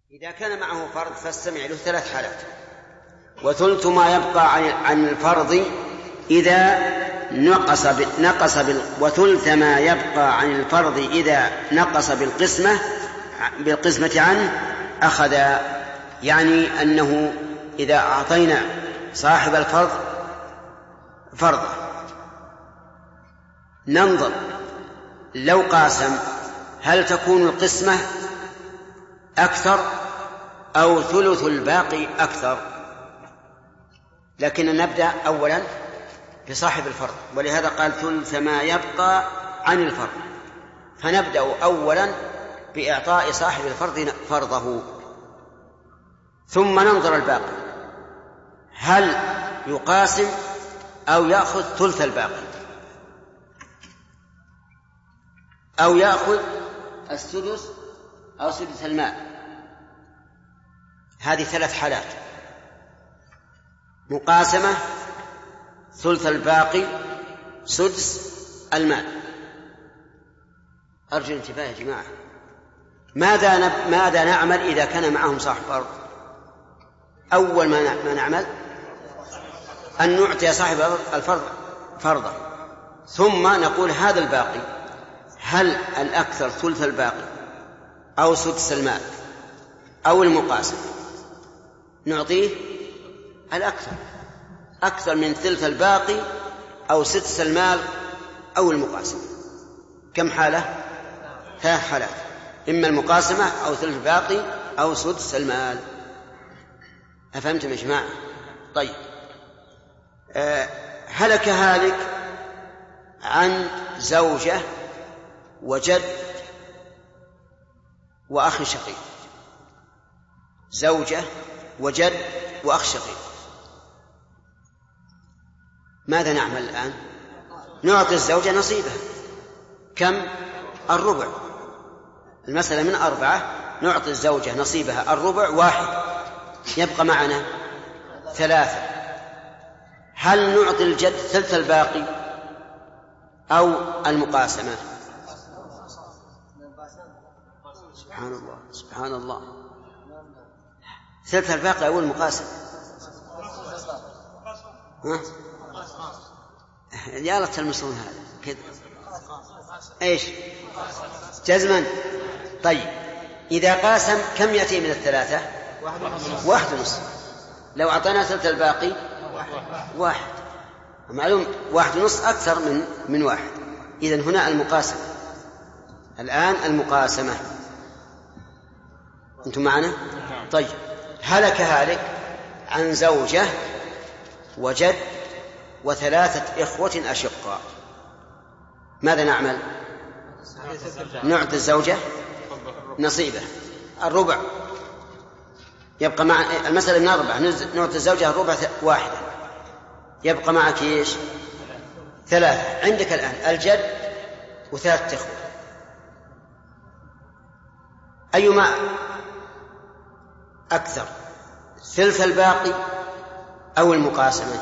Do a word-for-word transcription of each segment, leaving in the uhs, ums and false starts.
إذا كان معه فرض فاستمع له ثلاث حالات. وثلث ما يبقى عن الفرض إذا نقص نقص بال وثلث ما يبقى عن الفرض إذا نقص بالقسمة بالقسمة عنه أخذ، يعني أنه إذا أعطينا صاحب الفرض فرضه ننظر لو قاسم هل تكون القسمة أكثر أو ثلث الباقي أكثر، لكن نبدأ أولا بصاحب الفرض، ولهذا قال ثلث ما يبقى عن الفرض، فنبدأ أولا بإعطاء صاحب الفرض فرضه ثم ننظر الباقي هل يقاسم أو يأخذ ثلث الباقي أو يأخذ السدس أو سدس المال. هذه ثلاث حالات: مقاسمة، ثلث الباقي، سدس المال. أرجو الانتباه يا جماعة. ماذا نب... ماذا نعمل إذا كان معهم صاحب فرض؟ أول ما, ن... ما نعمل أن نعطي صاحب الفرض فرضه، ثم نقول هذا الباقي هل الأكثر ثلث الباقي أو سدس المال أو المقاسم؟ نعطيه الأكثر، أكثر من ثلث الباقي أو سدس المال أو المقاسم. كم حالة؟ ثلاث حالات: إما المقاسمة أو ثلث الباقي أو سدس المال. أفهمتم يا جماعة؟ طيب، أه هلك هالك عن زوجة وجد وأخ شقيق. زوجة وجد وأخ شقيق، ماذا نعمل الآن؟ نعطي الزوجة نصيبها. كم؟ الربع. المسألة من أربعة، نعطي الزوجة نصيبها الربع واحد، يبقى معنا ثلاثة. هل نعطي الجد ثلث الباقي أو المقاسمة؟ سبحان الله سبحان الله، ثلث الباقي أو المقاسمة؟ ها؟ يا الله تلمسون هذا كذا. ايش جزما؟ طيب، إذا قاسم كم يأتي من الثلاثة؟ واحد ونصف. لو أعطينا ثلث الباقي واحد، معلوم واحد ونصف أكثر من من واحد. إذن هنا المقاسمة. الآن المقاسمة، أنتم معنا؟ طيب، هلك هالك عن زوجة وجد وثلاثة إخوة أشقاء، ماذا نعمل؟ نعطي الزوجة نصيبه الربع، يبقى مع المسألة من أربعة، نعطي الزوجة الربع واحدة، يبقى معك إيش؟ ثلاثة. عندك الآن الجد وثلاثة إخوة، أيما أكثر، ثلث الباقي أو المقاسمة؟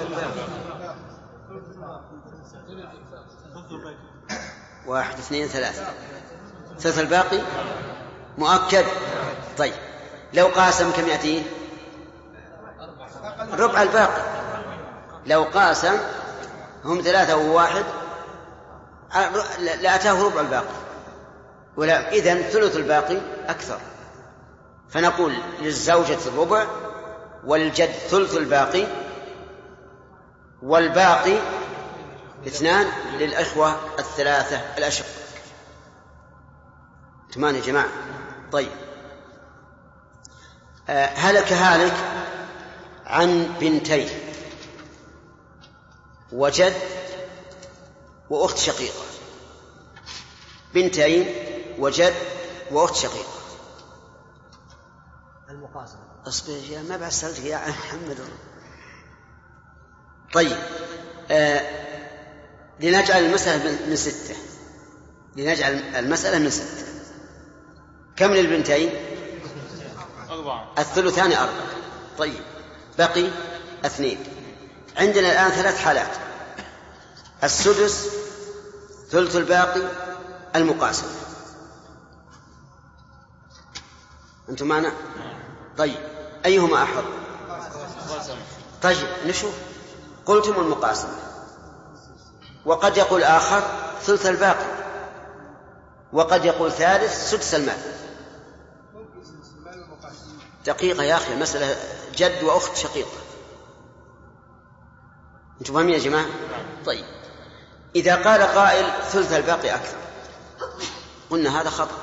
واحد اثنين ثلاثة، ثلث الباقي مؤكد. طيب، لو قاسم كم يأتيه؟ ربع الباقي. لو قاسم هم ثلاثة وواحد لأتاه ربع الباقي، ولا إذن ثلث الباقي أكثر، فنقول للزوجة الربع والجد ثلث الباقي، والباقي اثنان للأخوة الثلاثة الأشقاء. تمام يا جماعة؟ طيب، آه هلك هالك عن بنتين وجد وأخت شقيقة. بنتين وجد وأخت شقيقة، المقاسمة. أصبر يا ما بعد سألتك يا محمد. طيب، آه لنجعل المسألة من ستة، لنجعل المسألة من ستة. كم للبنتين؟ أربعة. الثلثان أربعة. طيب، بقي اثنين. عندنا الآن ثلاث حالات: السدس، ثلث الباقي، المقاسمة. أنتم معنا؟ طيب أيهما أحظ؟ طيب نشوف. قلتم المقاسمة، وقد يقول آخر ثلث الباقي، وقد يقول ثالث سدس المال. دقيقة يا أخي، مسألة جد وأخت شقيقة. أنتم فاهمين يا جماعة؟ طيب إذا قال قائل ثلث الباقي أكثر، قلنا هذا خطأ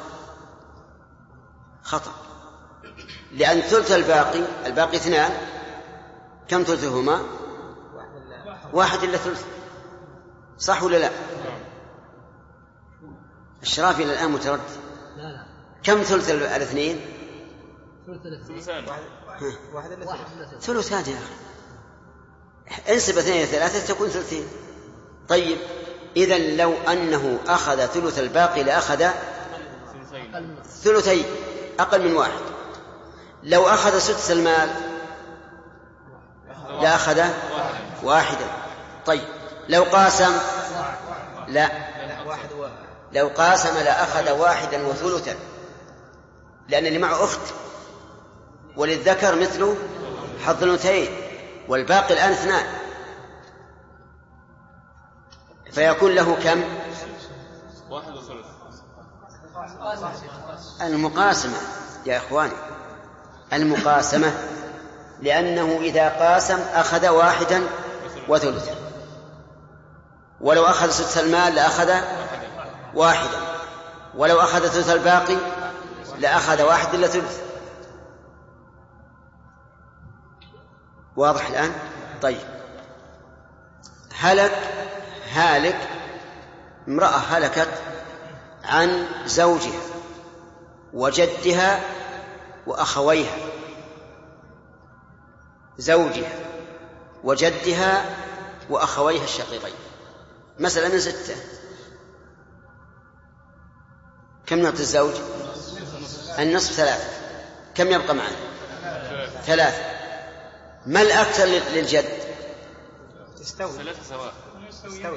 خطأ، لأن ثلث الباقي الباقي اثنان، كم ثلثهما؟ واحد إلا ثلث، صح ولا لا؟ الشرافي إلى الآن متردد. كم ثلث الاثنين؟ ثلثان يا أخي، انسب اثنين إلى ثلاثة تكون ثلثين. طيب إذن لو أنه أخذ ثلث الباقي لأخذ ثلثين أقل من واحد. لو أخذ سدس المال لأخذ واحدا. طيب لو قاسم لا، لو قاسم لأخذ واحدا وثلثا، لأن اللي معه أخت وللذكر مثله حظ الأنثيين، والباقي الآن اثنان، فيكون له كم؟ واحد وثلث. المقاسمة يا إخواني، المقاسمة، لأنه إذا قاسم أخذ واحدا وثلثا، ولو أخذ سدس المال لأخذ واحدا، ولو أخذ ثلث الباقي لأخذ واحد إلا ثلث. واضح الآن؟ طيب هلك هالك امرأة هلكت عن زوجها وجدها وأخويها، زوجها وجدها وأخويها الشقيقين، مثلا من ستة، كم نعطي الزوج؟ النصف ثلاثة، كم يبقى معنا؟ ثلاثة. ما الأكثر للجد؟ تستوي ثلاثة سواء. تستوي.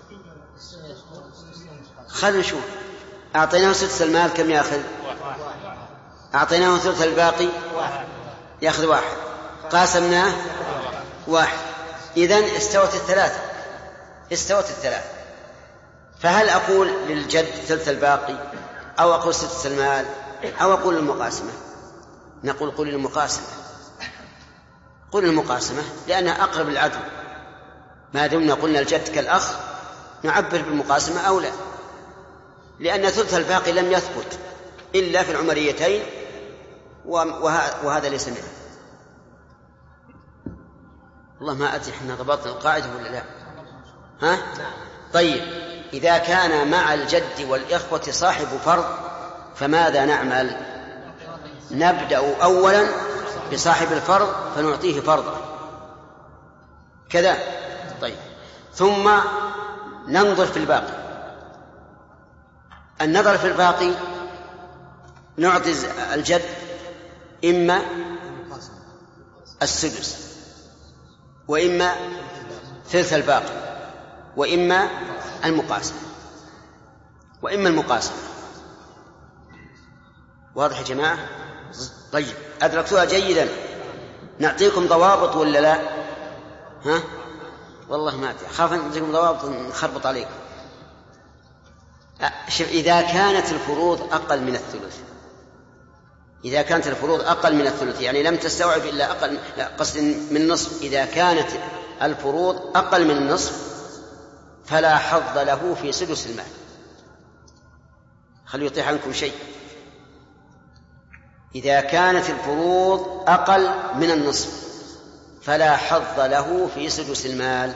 خلنا نشوف. أعطيناه سدس المال كم يأخذ؟ أعطيناه ثلث الباقي يأخذ واحد، قاسمناه واحد، إذن استوت الثلاثة، استوت الثلاثة. فهل أقول للجد ثلث الباقي، أو أقول سدس المال، أو أقول المقاسمة؟ نقول قل المقاسمة، قل المقاسمة لأنها أقرب للعدل. ما دمنا قلنا الجد كالأخ نعبر بالمقاسمة أو لا، لأن ثلث الباقي لم يثبت إلا في العمريتين، وهذا ليس منه. والله ما أدري إحنا ضبطنا القاعدة ولا لا. ها؟ طيب إذا كان مع الجد والإخوة صاحب فرض فماذا نعمل؟ نبدأ أولا بصاحب الفرض فنعطيه فرضا كذا. طيب ثم ننظر في الباقي. النظر في الباقي نعطي الجد إما السدس، وإما ثلث الباقي، وإما المقاسمة، وإما المقاسمة. واضح يا جماعة؟ طيب أدركتوها جيدا. نعطيكم ضوابط ولا لا؟ ها؟ والله ما أدري، خاف أن نعطيكم ضوابط نخربط عليكم. شوف، إذا كانت الفروض أقل من الثلث، إذا كانت الفروض أقل من الثلث يعني لم تستوعب إلا أقل، لا قصد من النصف، إذا كانت الفروض أقل من النصف فلا حظ له في سدس المال. خلوا يطيح عنكم شيء. إذا كانت الفروض أقل من النصف فلا حظ له في سدس المال.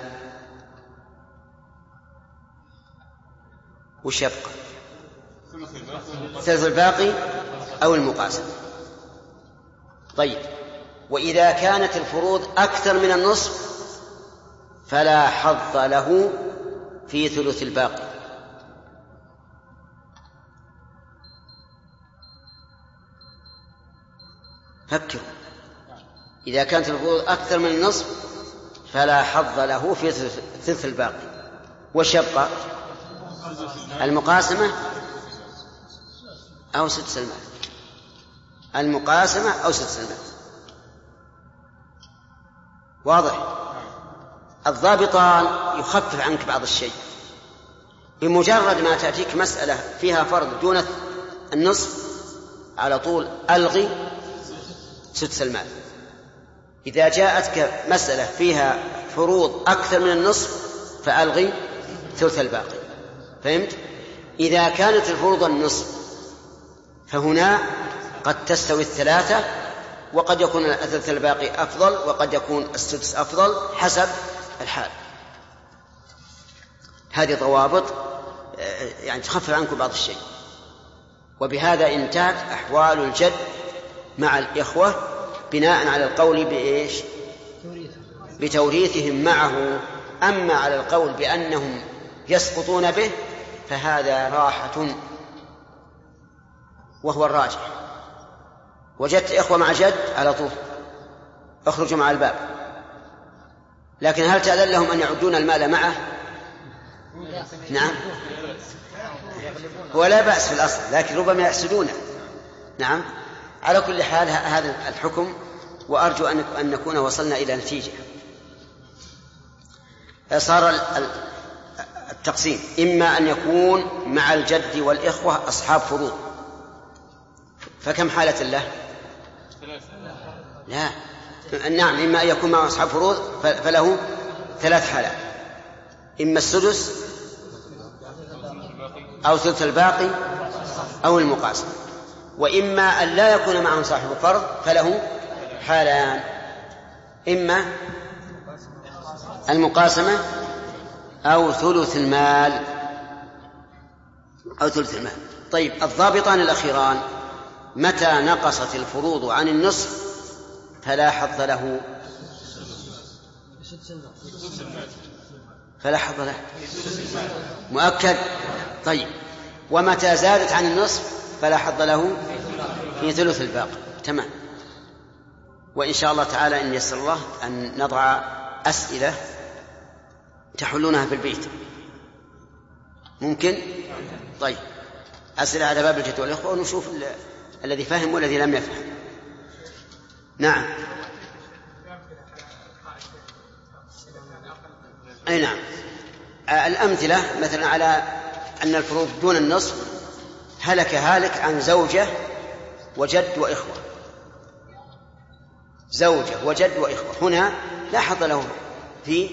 وش يبقى؟ ثلث الباقي أو المقاسمة. طيب وإذا كانت الفروض أكثر من النصف فلا حظ له في ثلث الباقي. فكروا، إذا كانت الفروض أكثر من النصف فلا حظ له في ثلث الباقي. وش يبقى؟ المقاسمة أو سدس المال. المقاسمة أو سدس المال. واضح؟ الضابطان يخفف عنك بعض الشيء. بمجرد ما تأتيك مسألة فيها فرض دون النصف على طول ألغي سدس المال. إذا جاءتك مسألة فيها فروض أكثر من النصف فألغي ثلث الباقي. فهمت؟ إذا كانت الفروض النصف فهنا قد تستوي الثلاثة، وقد يكون الثلث الباقي أفضل، وقد يكون السدس أفضل حسب الحال. هذه ضوابط يعني تخفف عنكم بعض الشيء. وبهذا انتهت أحوال الجد مع الإخوة بناء على القول بإيش؟ بتوريثهم معه. أما على القول بأنهم يسقطون به فهذا راحة وهو الراجح. وجدت إخوة مع جد على طول اخرجوا مع الباب، لكن هل تأذن لهم أن يعدون المال معه؟ نعم، ولا بأس في الأصل، لكن ربما يحسدونه. نعم، على كل حال هذا الحكم، وأرجو أن نكون وصلنا إلى نتيجة. صار التقسيم إما أن يكون مع الجد والإخوة أصحاب فروض، فكم حالة له؟ لا، نعم، إما أن يكون مع أصحاب فروض فله ثلاث حالات: إما السدس أو ثلث الباقي أو المقاسم. وإما أن لا يكون معهم صاحب فرض فله حالان: إما المقاسمة أو ثلث المال أو ثلث المال. طيب، الضابطان الأخيران: متى نقصت الفروض عن النصف فلا حظ له فلا حظ له مؤكد. طيب، ومتى زادت عن النصف فلا حظ له في ثلث الباقي. تمام. وإن شاء الله تعالى إن يسر الله أن نضع أسئلة تحلونها في البيت. ممكن؟ طيب، أسئلة على باب الجد والإخوة ونشوف الذي فهم والذي لم يفهم. نعم. أي نعم. الأمثلة مثلا على أن الفروض دون النصف: هلك هالك عن زوجة وجد وإخوة. زوجة وجد وإخوة هنا لا حظ له في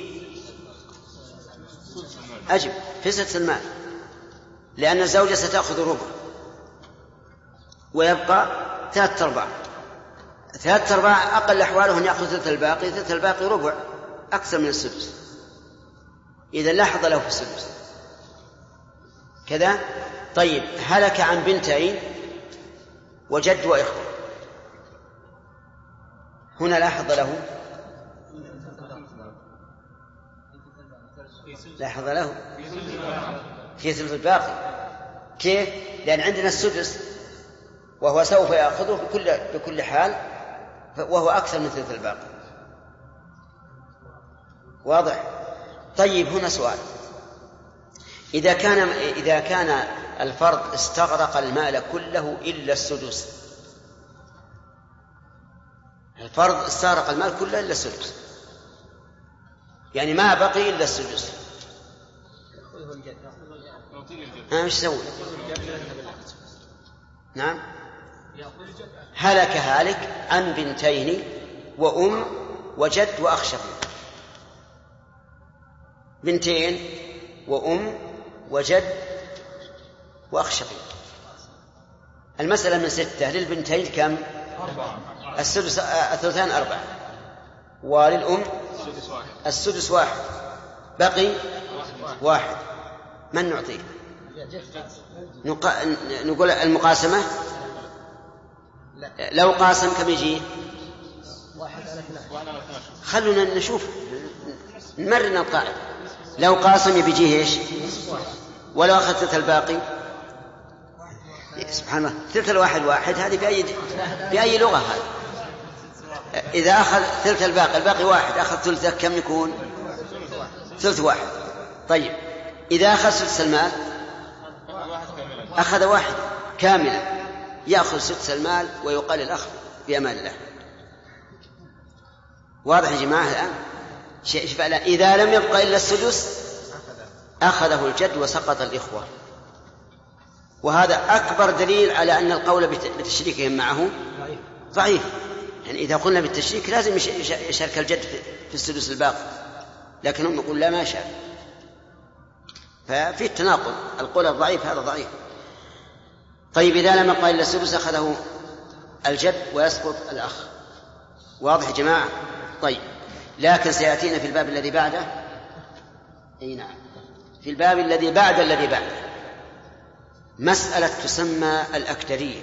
أجب في سدس المال، لأن الزوجة ستأخذ ربع ويبقى ثلاثة أرباع. ثلاثة أرباع أقل أحواله أن يأخذ ثلث الباقي، ثلث الباقي ربع أكثر من السدس، إذا لا حظ له في السدس كذا. طيب، هلك عن بنتين وجد وإخوة، هنا لا حظ له لا حظ له في ثلث الباقي. كيف؟ لأن عندنا السدس وهو سوف يأخذه بكل, بكل حال، وهو أكثر من ثلث الباقي. واضح؟ طيب، هنا سؤال: إذا كان إذا كان الفرض استغرق المال كله إلا السدس، الفرض استغرق المال كله إلا السدس، يعني ما بقي إلا السدس، ها مش سوي؟ نعم. هلك هالك عن بنتين وأم وجد وأخ شقيق. بنتين وأم وجد وأخ شقيق. المسألة من ستة، للبنتين كم؟ السدس الثلثان أربعة، وللأم السدس واحد، بقي واحد. من نعطيه؟ نقول المقاسمة. لو قاسم كم يجي؟ خلونا نشوف نمرنا القاعدة. لو قاسم بيجيه ايش؟ ولو أخذ ثلث الباقي؟ سبحان الله، ثلث الواحد واحد، هذه بأي بأي لغة هذه؟ إذا أخذ ثلث الباقي الباقي واحد، أخذ ثلثه كم يكون؟ ثلث واحد. طيب، إذا أخذ ثلث المال أخذ واحد كاملا، يأخذ سدس المال ويقال الأخ بأمان الله. واضح يا جماعة الآن؟ إذا لم يبقى إلا السدس أخذه الجد وسقط الإخوة. وهذا أكبر دليل على أن القول بتشريكهم معه ضعيف. يعني إذا قلنا بالتشريك لازم يشارك الجد في السدس الباقي، لكن هم يقول لا ما شاء. ففي التناقض، القول الضعيف هذا ضعيف. طيب إذا لم يبقى إلا السدس أخذه الجد ويسقط الأخ. واضح يا جماعة؟ طيب، لكن سيأتينا في الباب الذي بعده. أي نعم، في الباب الذي بعد الذي بعده مسألة تسمى الأكدرية.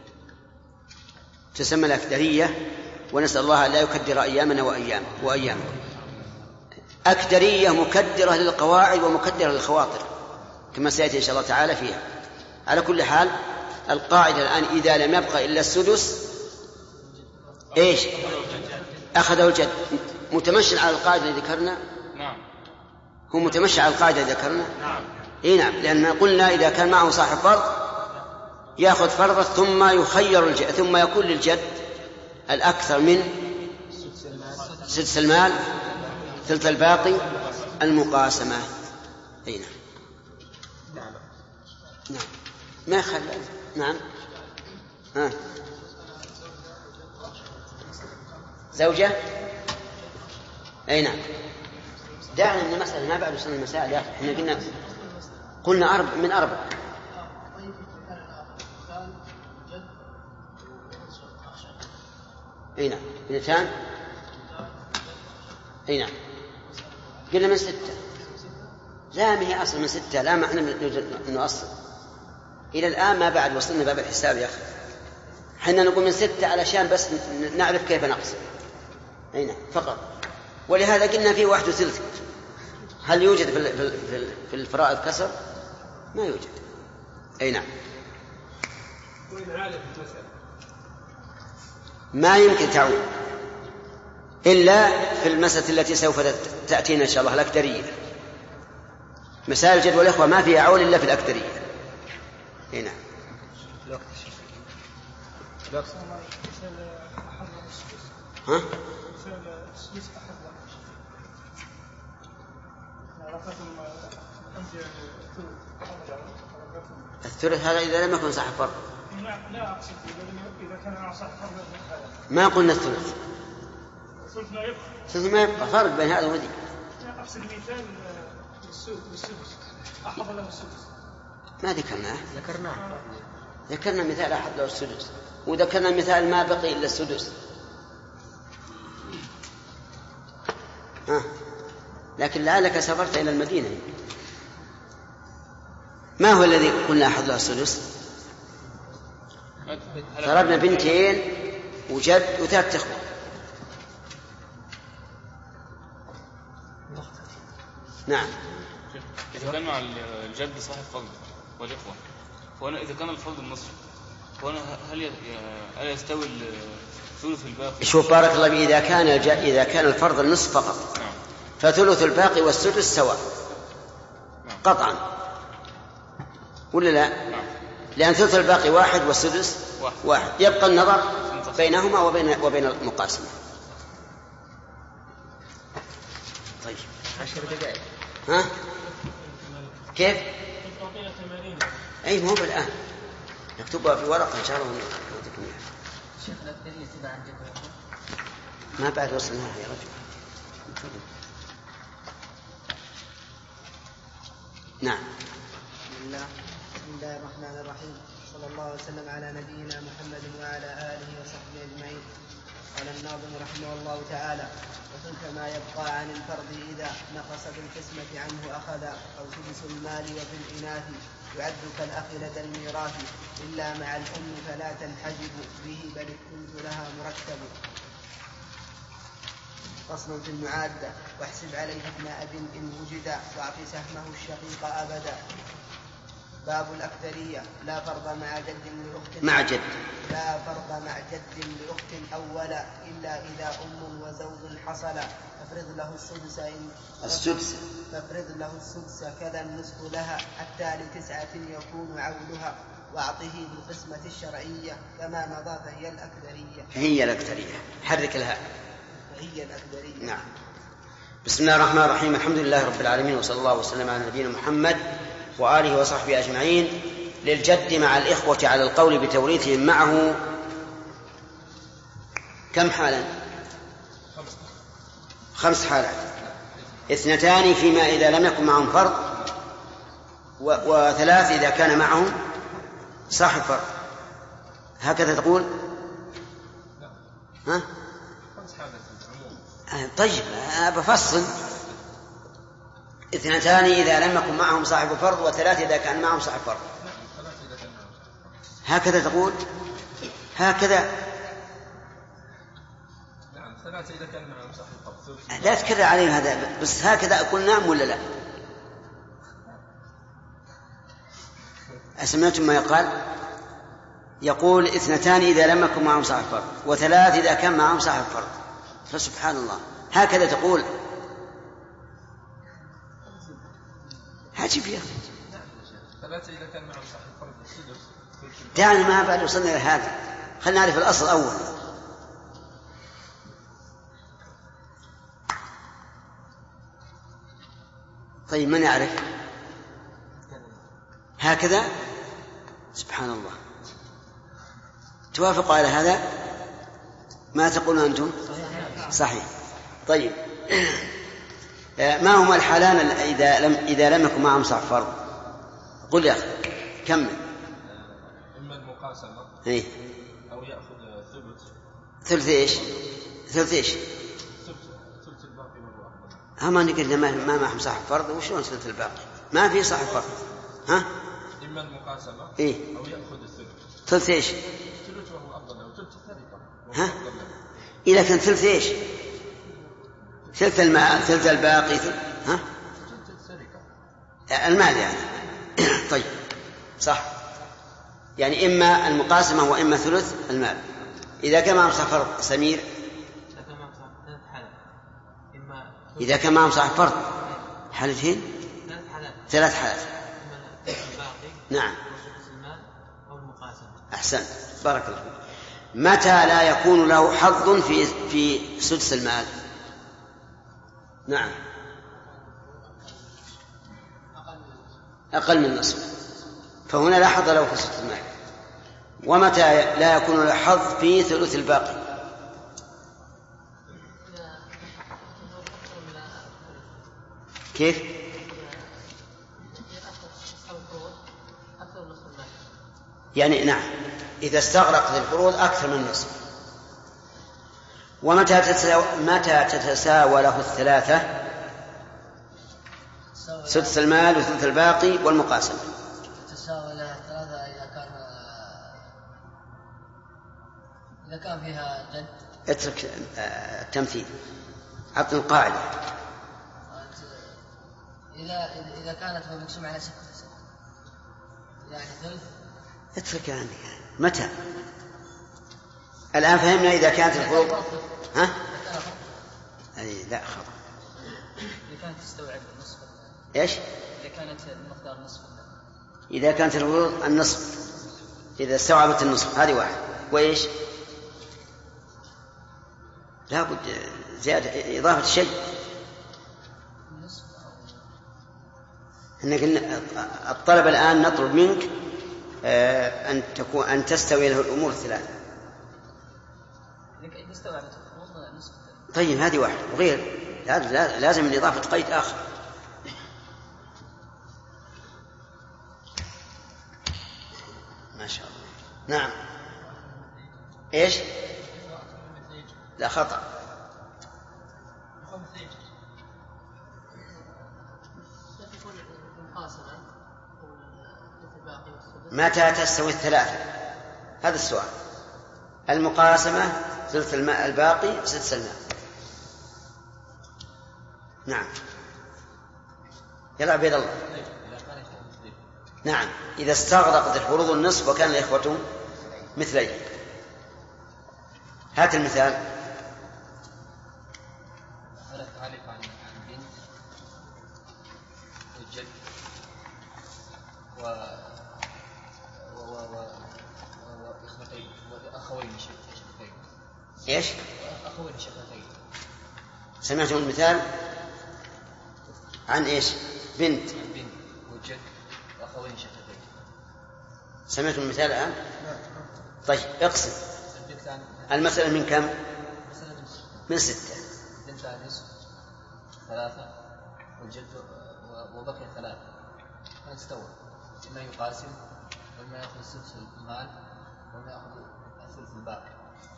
تسمى الأكدرية، ونسأل الله أن لا يكدر أيامنا وأيام وأيامكم. أكدرية مكدرة للقواعد ومكدرة للخواطر كما سيأتي إن شاء الله تعالى فيها. على كل حال القاعدة الآن إذا لم يبقى إلا السدس إيش؟ أخذه الجد. متمشي على القاعدة اللي ذكرنا؟ نعم. هو متمشي على القاعدة اللي ذكرنا؟ نعم. إيه نعم، لأن قلنا إذا كان معه صاحب فرض يأخذ فرضه ثم يخير الجد، ثم يكون للجد الأكثر من سدس المال، ثلث الباقي، المقاسمة. أي نعم. نعم ما خل. نعم. ها. زوجة. أي نعم. دعنا من المسألة ما بعد وصلنا المسائل يا أخي. إحنا قلنا قلنا أربع من أربع. أي نعم. اثنتان. أي نعم. قلنا من ستة. لا ما هي أصل من ستة، لا معنى أنه أصل. إلى الآن ما بعد وصلنا باب الحساب يا أخي. حنا نقول من ستة علشان بس نعرف كيف نقص. أي نعم فقط. ولهذا قلنا فيه واحد وثلث. هل يوجد في الفرائض كسر؟ ما يوجد. أي نعم. ما يمكن تعود إلا في المسألة التي سوف تأتينا إن شاء الله، الأكدرية. مسائل الجد والإخوة ما فيها عول إلا في الأكدرية. أي نعم. ها؟ الثلث هذا إذا لم يكن صاحب فرض. لا أقصد إذا كان صاحب فرض. ما قلنا الثلث. الثلث ما يبقى. الثلث ما يبقى، فرق بين هذا وذي. أقصد مثال بالسدس. أحضر له السدس. ما ذكرناه. ذكرناه. ذكرنا مثال أحد له السدس، وذكرنا مثال ما بقي إلا السدس. ها. لكن لعلك سافرت إلى المدينة. ما هو الذي قلنا أحد له السدس؟ ضربنا بنتين وجد وثلاث إخوة. نعم. إذا كان مع الجد صاحب فرض والإخوة، وأنا إذا كان الفرض النصف، وأنا هل هل يستوي الثلث الباقي؟ شوف بارك الله فيك، إذا كان الج... إذا كان الفرض النصف فقط. نعم. فثلث الباقي والسدس سواء. نعم. قطعا. ولا لا؟ نعم. لأن ثلث الباقي واحد والسدس واحد. واحد. يبقى النظر بينهما وبين وبين المقاسمة. طيب. عشر دقائق. ها؟ كيف؟ أي مو بالآن. نكتبها في ورقة إن شاء الله ونعطيكم إياها. شيخنا الدليل تبع عن جد. ما بعد وصلناها يا رجل. نعم. بسم الله بسم الله الرحمن الرحيم. صلى الله وسلم على نبينا محمد وعلى آله وصحبه أجمعين. قال الناظم رحمه الله تعالى: وثلث ما يبقى عن الفرض إذا نقص بالقسمة عنه أخذ، أو سدس المال وفي الإناث يعد كالأخ لدى الميراث، إلا مع الأم فلا تنحجب به بل الثلث لها مركب. فصل في المعادة: واحسب عليه ابن أب إن وجد، واعط سهمه الشقيق أبدا. باب الأكثرية. لا فرض مع جد لأخت مع جد لا فرض مع جد لأخت أولا إلا إذا أم وزوج حصل فافرض له السدس إن السدس فافرض له السدس كذا النصف لها حتى لتسعة يكون عولها وأعطه بالقسمة الشرعية كما مضى فهي الأكثرية. هي الأكثرية حرك الهاء فهي الأكثرية. نعم. بسم الله الرحمن الرحيم. الحمد لله رب العالمين وصلى الله وسلم على نبينا محمد وآله وصحبه أجمعين. للجد مع الإخوة على القول بتوريثهم معه كم حالا؟ خمس حالات. اثنتان فيما إذا لم يكن معهم فرض، وثلاث إذا كان معهم صاحب فرض. هكذا تقول؟ ها؟ طيب بفصل. اثنتان إذا لم يكن معهم صاحب فرض، وثلاث إذا كان معهم صاحب فرض. هكذا تقول؟ هكذا نعم. ثلاثة إذا كان معهم صاحب فرض. لا تكرر علينا هذا بس. هكذا أقول نعم ولا لا؟ أسمعتم ما يقال؟ يقول اثنتان إذا لم يكن معهم صاحب فرض، وثلاث إذا كان معهم صاحب فرض. فسبحان الله، هكذا تقول؟ عجيب يا أخي. ثلاثة إذا كان معهم صاحب فرض. دعني ما بعد وصلنا إلى هذا، خلينا نعرف الأصل أول. طيب من يعرف؟ هكذا؟ سبحان الله. توافقوا على هذا؟ ما تقولون أنتم؟ صحيح. طيب ما هما الحالان إذا لم إذا لم يكن معهم صاحب فرض؟ قل يا أخي كمل. إما المقاسمة إيه؟ أو يأخذ ثلث. ثلث إيش؟ ثلث إيش؟ ثلث ثلث الباقي والواحد. هم أنا قلنا ما ما معهم صاحب فرض، وشلون ثلث الباقي؟ ما في صاحب فرض. ها؟ إما المقاسمة إيه؟ أو يأخذ الثلث. ثلث إيش؟ ثلث وهو أفضل له. ثلث الثرقة. ها؟ إذا كان ثلث إيش؟ ثلث المال، ثلث الباقي، ثلث ها؟ ثلث الثرقة. المال يعني. طيب صح. يعني إما المقاسمة وإما ثلث المال. إذا كان معهم صاحب فرض سمير، إذا كان معهم صاحب فرض حالتين، ثلاث حالات. نعم. أحسن، بارك الله فيك. متى لا يكون له حظ في في سدس المال؟ نعم، أقل من نصف، فهنا لا حظ له في سدس المال. ومتى لا يكون له حظ في ثلث الباقي؟ كيف؟ يعني نعم، إذا استغرقت الفروض أكثر من نصف. ومتى تتساوى, متى تتساوى له الثلاثة؟ سدس المال وثلث الباقي والمقاسمة. تتساوى له الثلاثة إذا كان إذا كان فيها جد. اترك التمثيل، عطنا القاعدة. إذا إذا كانت مقسومة على ستة يعني ثلث. اترك عني. متى؟ الآن فهمنا إذا كانت الفروض. ها؟ أي لا خطأ. إذا كانت تستوعب النصف. إيش؟ إذا كانت المقدار نصف. إذا كانت الفروض النصف، إذا استوعبت النصف، هذه واحد. وإيش؟ لا بد زيادة إضافة شيء. إنك الطلب الآن نطلب منك أن تكون أن تستوي له الأمور الثلاثة. طيب هذه واحد. وغير لازم من إضافة قيد آخر. ما شاء الله. نعم. إيش؟ لا خطأ. متى تستوي الثلاثة؟ هذا السؤال. المقاسمة ثلث الماء الباقي سدس الماء. نعم. يلا عبيد الله. نعم، إذا استغرقت الفروض النصف وكان الإخوة مثليه. هات المثال. هل تعرف عن بنت والجد و وإخوتين وأخوين شقيقين. إيش؟ أخوين شقيقين. سمعتم المثال عن إيش؟ بنت. عن بنت والجد وأخوين شقيقين. سمعتم المثال الآن؟ طيب اقسم. البنت المسألة من كم؟ مثلا من ستة. البنت عن نصف ثلاثة والجد وبقي ثلاثة. فنستوى إما يقاسم وإما يأخذ السدس المال وإما يأخذ الثلث الباقي.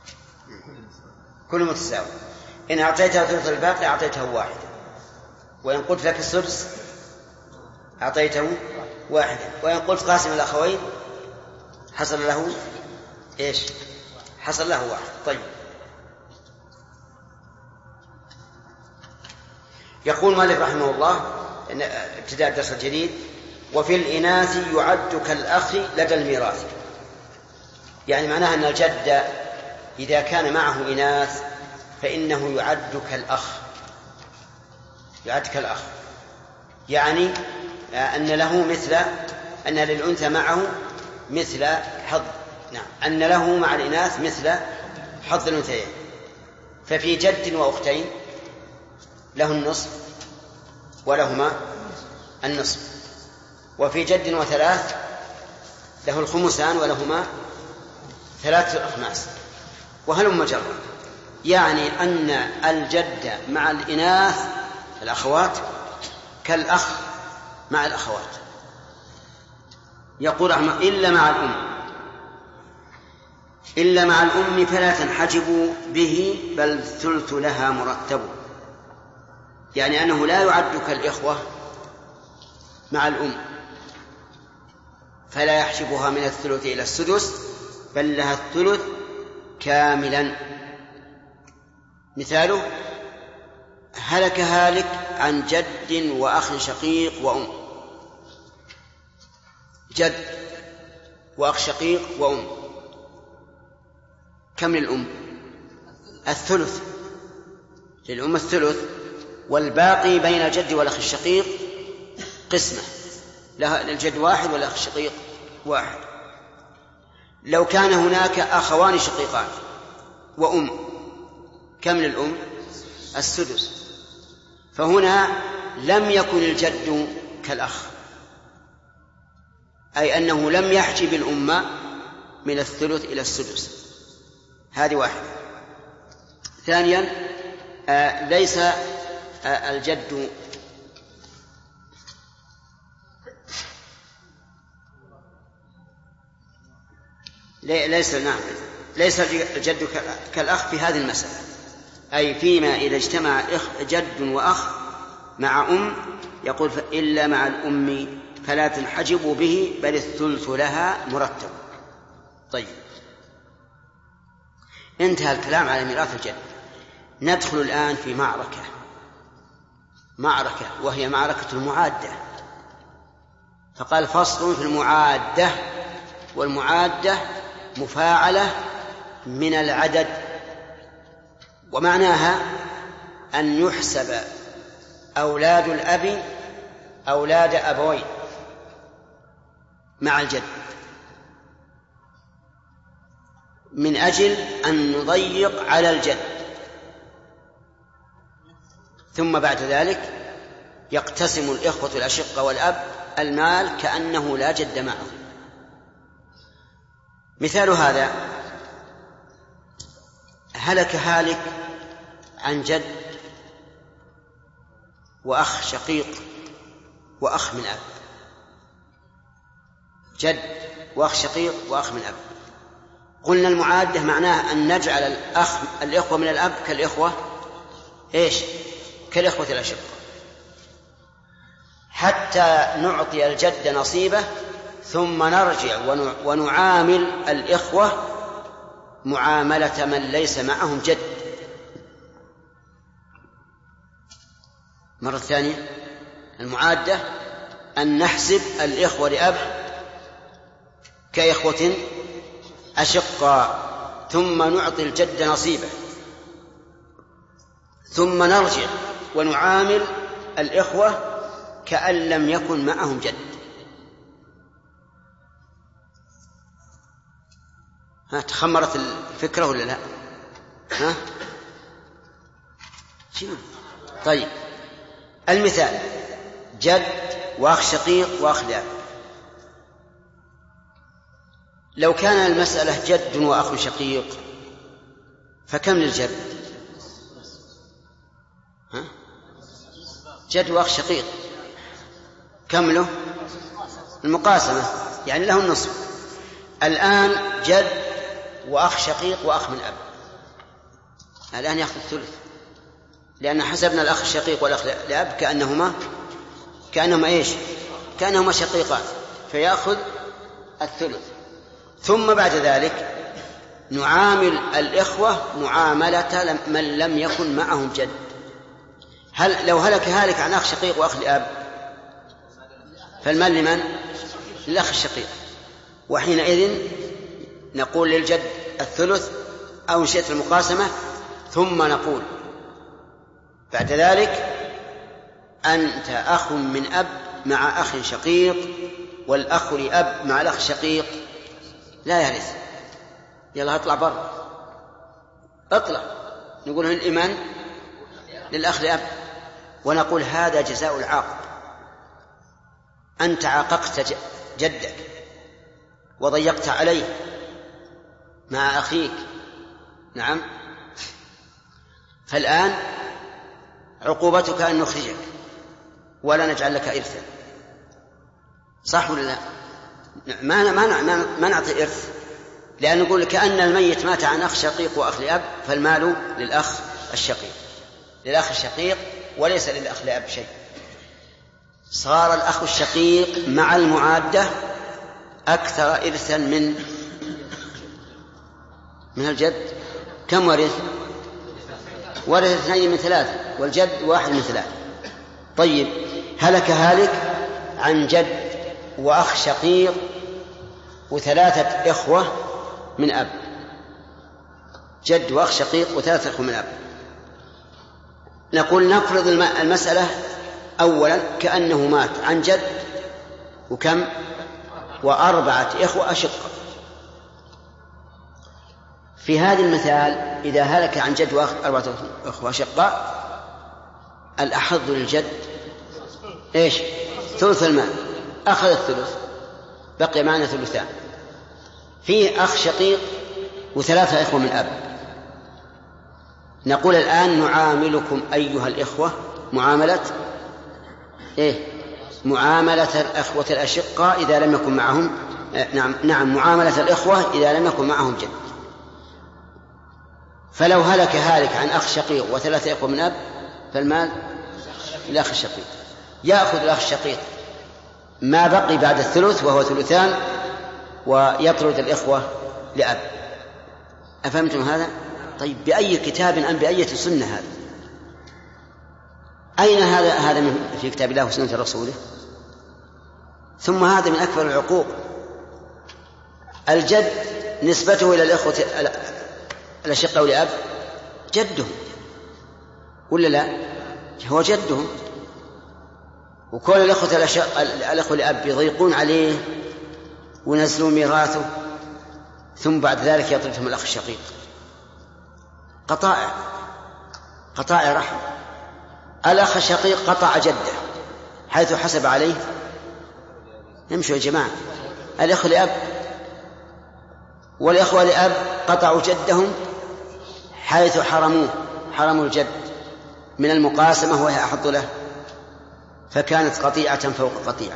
كل متساوي. إن أعطيته ثلث الباقي أعطيته واحد، وإن قلت لك السدس أعطيته واحدا، وإن قلت قاسم الأخوين حصل له إيش؟ حصل له واحد. طيب، يقول مالك رحمه الله ابتداء الدرس الجديد: وفي الإناث يعد كالأخ لدى الميراث. يعني معناها أن الجد إذا كان معه إناث فإنه يعد كالأخ، يعد كالأخ، يعني أن له مثل أن للأنثى معه مثل حظ، نعم، أن له مع الإناث مثل حظ الأنثيين. ففي جد وأختين له النصف ولهما النصف، وفي جد وثلاث له الخمسان ولهما ثلاثة أخماس، وهلم جرا. يعني أن الجد مع الإناث الأخوات كالأخ مع الأخوات. يقول رحمه: إلا مع الأم، إلا مع الأم فلا تنحجب به بل الثلث لها مرتب. يعني أنه لا يعد كالإخوة مع الأم، فلا يحجبها من الثلث إلى السدس، بل لها الثلث كاملا. مثاله: هلك هالك عن جد وأخ شقيق وأم. جد وأخ شقيق وأم، كم للأم؟ الثلث. للأم الثلث، والباقي بين الجد والأخ الشقيق قسمة، للجد واحد والأخ الشقيق واحد. لو كان هناك أخوان شقيقان وأم، كم للأم؟ السدس. فهنا لم يكن الجد كالأخ، أي أنه لم يحجب الأم من الثلث إلى السدس. هذه واحدة. ثانيا، آه ليس آه الجد ليس نعم ليس الجد كالأخ في هذه المسألة، أي فيما إذا اجتمع جد وأخ مع أم، يقول: إلا مع الأم فلا تنحجب به بل الثلث لها مرتب. طيب، انتهى الكلام على ميراث الجد. ندخل الآن في معركة معركة وهي معركة المعادة. فقال: فصل في المعادة. والمعادة مفاعلة من العدد، ومعناها أن يحسب أولاد الأب أولاد أبوين مع الجد، من أجل أن نضيق على الجد، ثم بعد ذلك يقتسم الإخوة الأشقة والأب المال كأنه لا جد معه. مثال هذا: هلك هالك عن جد وأخ شقيق وأخ من أب. جد وأخ شقيق وأخ من أب. قلنا المعادة معناها أن نجعل الأخ الإخوة من الأب كالإخوة إيش؟ كالإخوة الأشقة، حتى نعطي الجد نصيبه، ثم نرجع ونعامل الإخوة معاملة من ليس معهم جد. مرة ثانية، المعادة أن نحسب الإخوة لأب كإخوة أشقاء، ثم نعطي الجد نصيبه، ثم نرجع ونعامل الإخوة كأن لم يكن معهم جد. ها تخمرت الفكرة ولا لا؟ ها؟ شنو؟ طيب المثال جد وأخ شقيق وأخ لأب. لو كان المسألة جد وأخ شقيق فكم للجد؟ ها؟ جد وأخ شقيق كم له؟ المقاسمة، يعني له النصف. الآن جد وأخ شقيق وأخ من أب، الآن يأخذ الثلث، لأن حسبنا الأخ الشقيق والأخ لأب كأنهما كأنهما إيش؟ كأنهما شقيقان، فيأخذ الثلث. ثم بعد ذلك نعامل الإخوة معاملة من لم يكن معهم جد. هل لو هلك هالك عن أخ شقيق وأخ لأب فالمال لمن؟ للأخ الشقيق، وحينئذ نقول للجد الثلث أو شئت المقاسمة. ثم نقول بعد ذلك أنت أخ من أب مع أخ شقيق، والأخ لأب مع الأخ الشقيق لا يرث، يلا اطلع برا اطلع. نقول الإيمان للأخ لأب، ونقول هذا جزاء العاق، أنت عاققت جدك وضيقت عليه مع أخيك. نعم، فالآن عقوبتك أن نخرجك ولا نجعل لك إرثا، صح ولا لا؟ ما ما ما نعطي إرث، لأن نقول كأن الميت مات عن أخ شقيق وأخ لأب، فالمال للأخ الشقيق للأخ الشقيق وليس للأخ لأب شيء. صار الأخ الشقيق مع المعادة أكثر إرثا من من الجد. كم ورث؟ ورث اثنين من ثلاثة، والجد واحد من ثلاثة. طيب هلك هالك عن جد وأخ شقيق وثلاثة إخوة من أب، جد وأخ شقيق وثلاثة إخوة من أب. نقول نفرض المسألة أولا كأنه مات عن جد وكم؟ وأربعة إخوة أشقة. في هذا المثال إذا هلك عن جد وأربعة إخوة أشقة الأحظ للجد إيش؟ ثلث المال، أخذ الثلث، بقي معنا ثلثان. فيه أخ شقيق وثلاثة إخوة من أب. نقول الآن نعاملكم أيها الإخوة معاملة إيه؟ معاملة الأخوة الأشقاء إذا لم يكن معهم نعم نعم معاملة الإخوة إذا لم يكن معهم جد. فلو هلك هالك عن أخ شقيق وثلاثة إخوة من أب فالمال للأخ الشقيق، يأخذ الأخ الشقيق ما بقي بعد الثلث وهو ثلثان، ويطرد الإخوة لأب. أفهمتم هذا؟ طيب بأي كتاب أم بأية سنة هذا؟ أين هذا هذا في كتاب الله وسنة رسوله؟ ثم هذا من أكبر العقوق. الجد نسبته إلى الإخوة الأشقاء لأب جدهم ولا لا؟ هو جدهم، وكل الأخوة الأخوة لأب يضيقون عليه ونزلوا ميراثه، ثم بعد ذلك يطردهم الأخ الشقيق. قطائع قطائع رحم. الأخ الشقيق قطع جده حيث حسب عليه. امشوا يا جماعة، الأخوة لأب والأخوة لأب قطعوا جدهم حيث حرموه حرموا الجد من المقاسمة وهي أحظ له، فكانت قطيعة فوق قطيعة.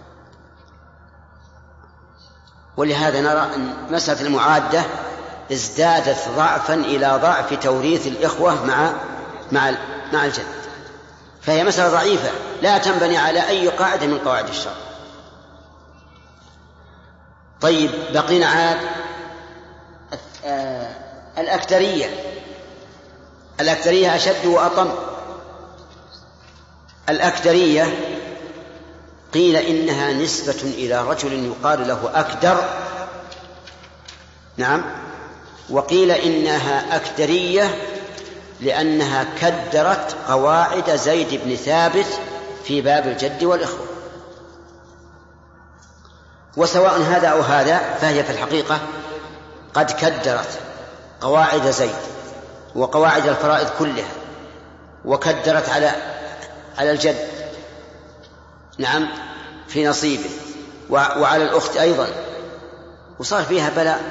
ولهذا نرى أن مسألة المعادة ازدادت ضعفا إلى ضعف توريث الإخوة مع مع مع الجد، فهي مسألة ضعيفة لا تنبني على أي قاعدة من قواعد الشرع. طيب بقينا عاد الأكثرية. الأكثرية أشد وأطم. الأكثرية قيل إنها نسبة إلى رجل يقال له أكدر نعم. وقيل إنها أكدرية لأنها كدرت قواعد زيد بن ثابت في باب الجد والإخوة. وسواء هذا أو هذا فهي في الحقيقة قد كدرت قواعد زيد وقواعد الفرائض كلها، وكدرت على على الجد نعم في نصيبه وعلى الأخت أيضا، وصار فيها بلاء.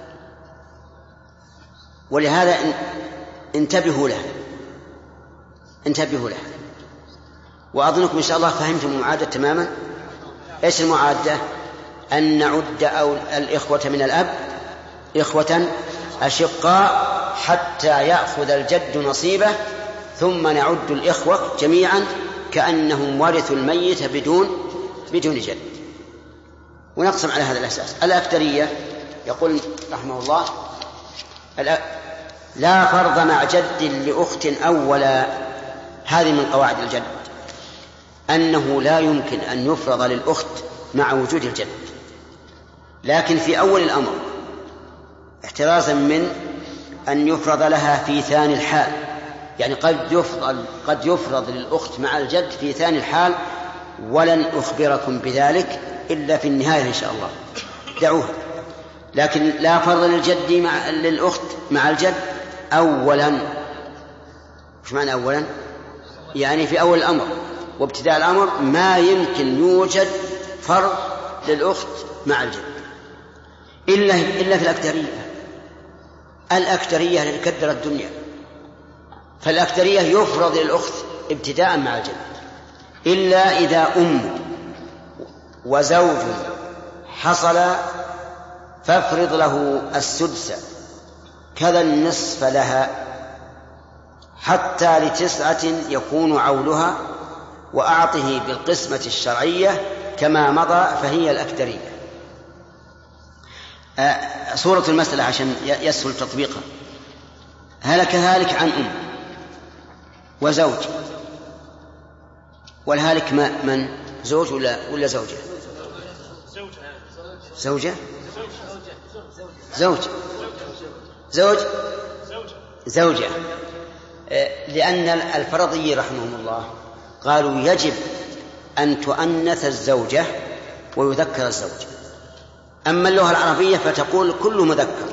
ولهذا انتبهوا له انتبهوا له وأظنكم إن شاء الله فهمتم المعادة تماما. إيش المعادة؟ أن نعد أو الإخوة من الأب إخوة أشقاء حتى يأخذ الجد نصيبه، ثم نعد الإخوة جميعا كأنهم ورثوا الميت بدون بدون جد، ونقسم على هذا الأساس. الأكثرية يقول رحمه الله لا فرض مع جد لأخت أولا. هذه من قواعد الجد أنه لا يمكن أن يفرض للأخت مع وجود الجد، لكن في أول الأمر احترازا من أن يفرض لها في ثاني الحال. يعني قد يفرض قد يفرض للأخت مع الجد في ثاني الحال، ولن أخبركم بذلك إلا في النهاية إن شاء الله، دعوها. لكن لا فرض للجد مع للأخت مع الجد أولا. وش معنى أولا؟ يعني في أول الأمر وابتداء الأمر ما يمكن يوجد فرض للأخت مع الجد إلا إلا في الأكثرية. الأكثرية التي كدرت الدنيا، فالأكثرية يفرض للأخت ابتداء مع الجد، إلا إذا أم وزوج حصل فافرض له السدس كذا النصف لها حتى لتسعة يكون عولها، وأعطه بالقسمة الشرعية كما مضى فهي الأكثرية. آه صورة المسألة عشان يسهل تطبيقها: هلك هالك عن أم وزوج، والهالك ما من زوج ولا ولا زوجة؟ زوجة زوج زوج زوجة. لأن الفرضي رحمهم الله قالوا يجب أن تؤنث الزوجة ويذكر الزوج. أما اللغة العربية فتقول كل مذكر.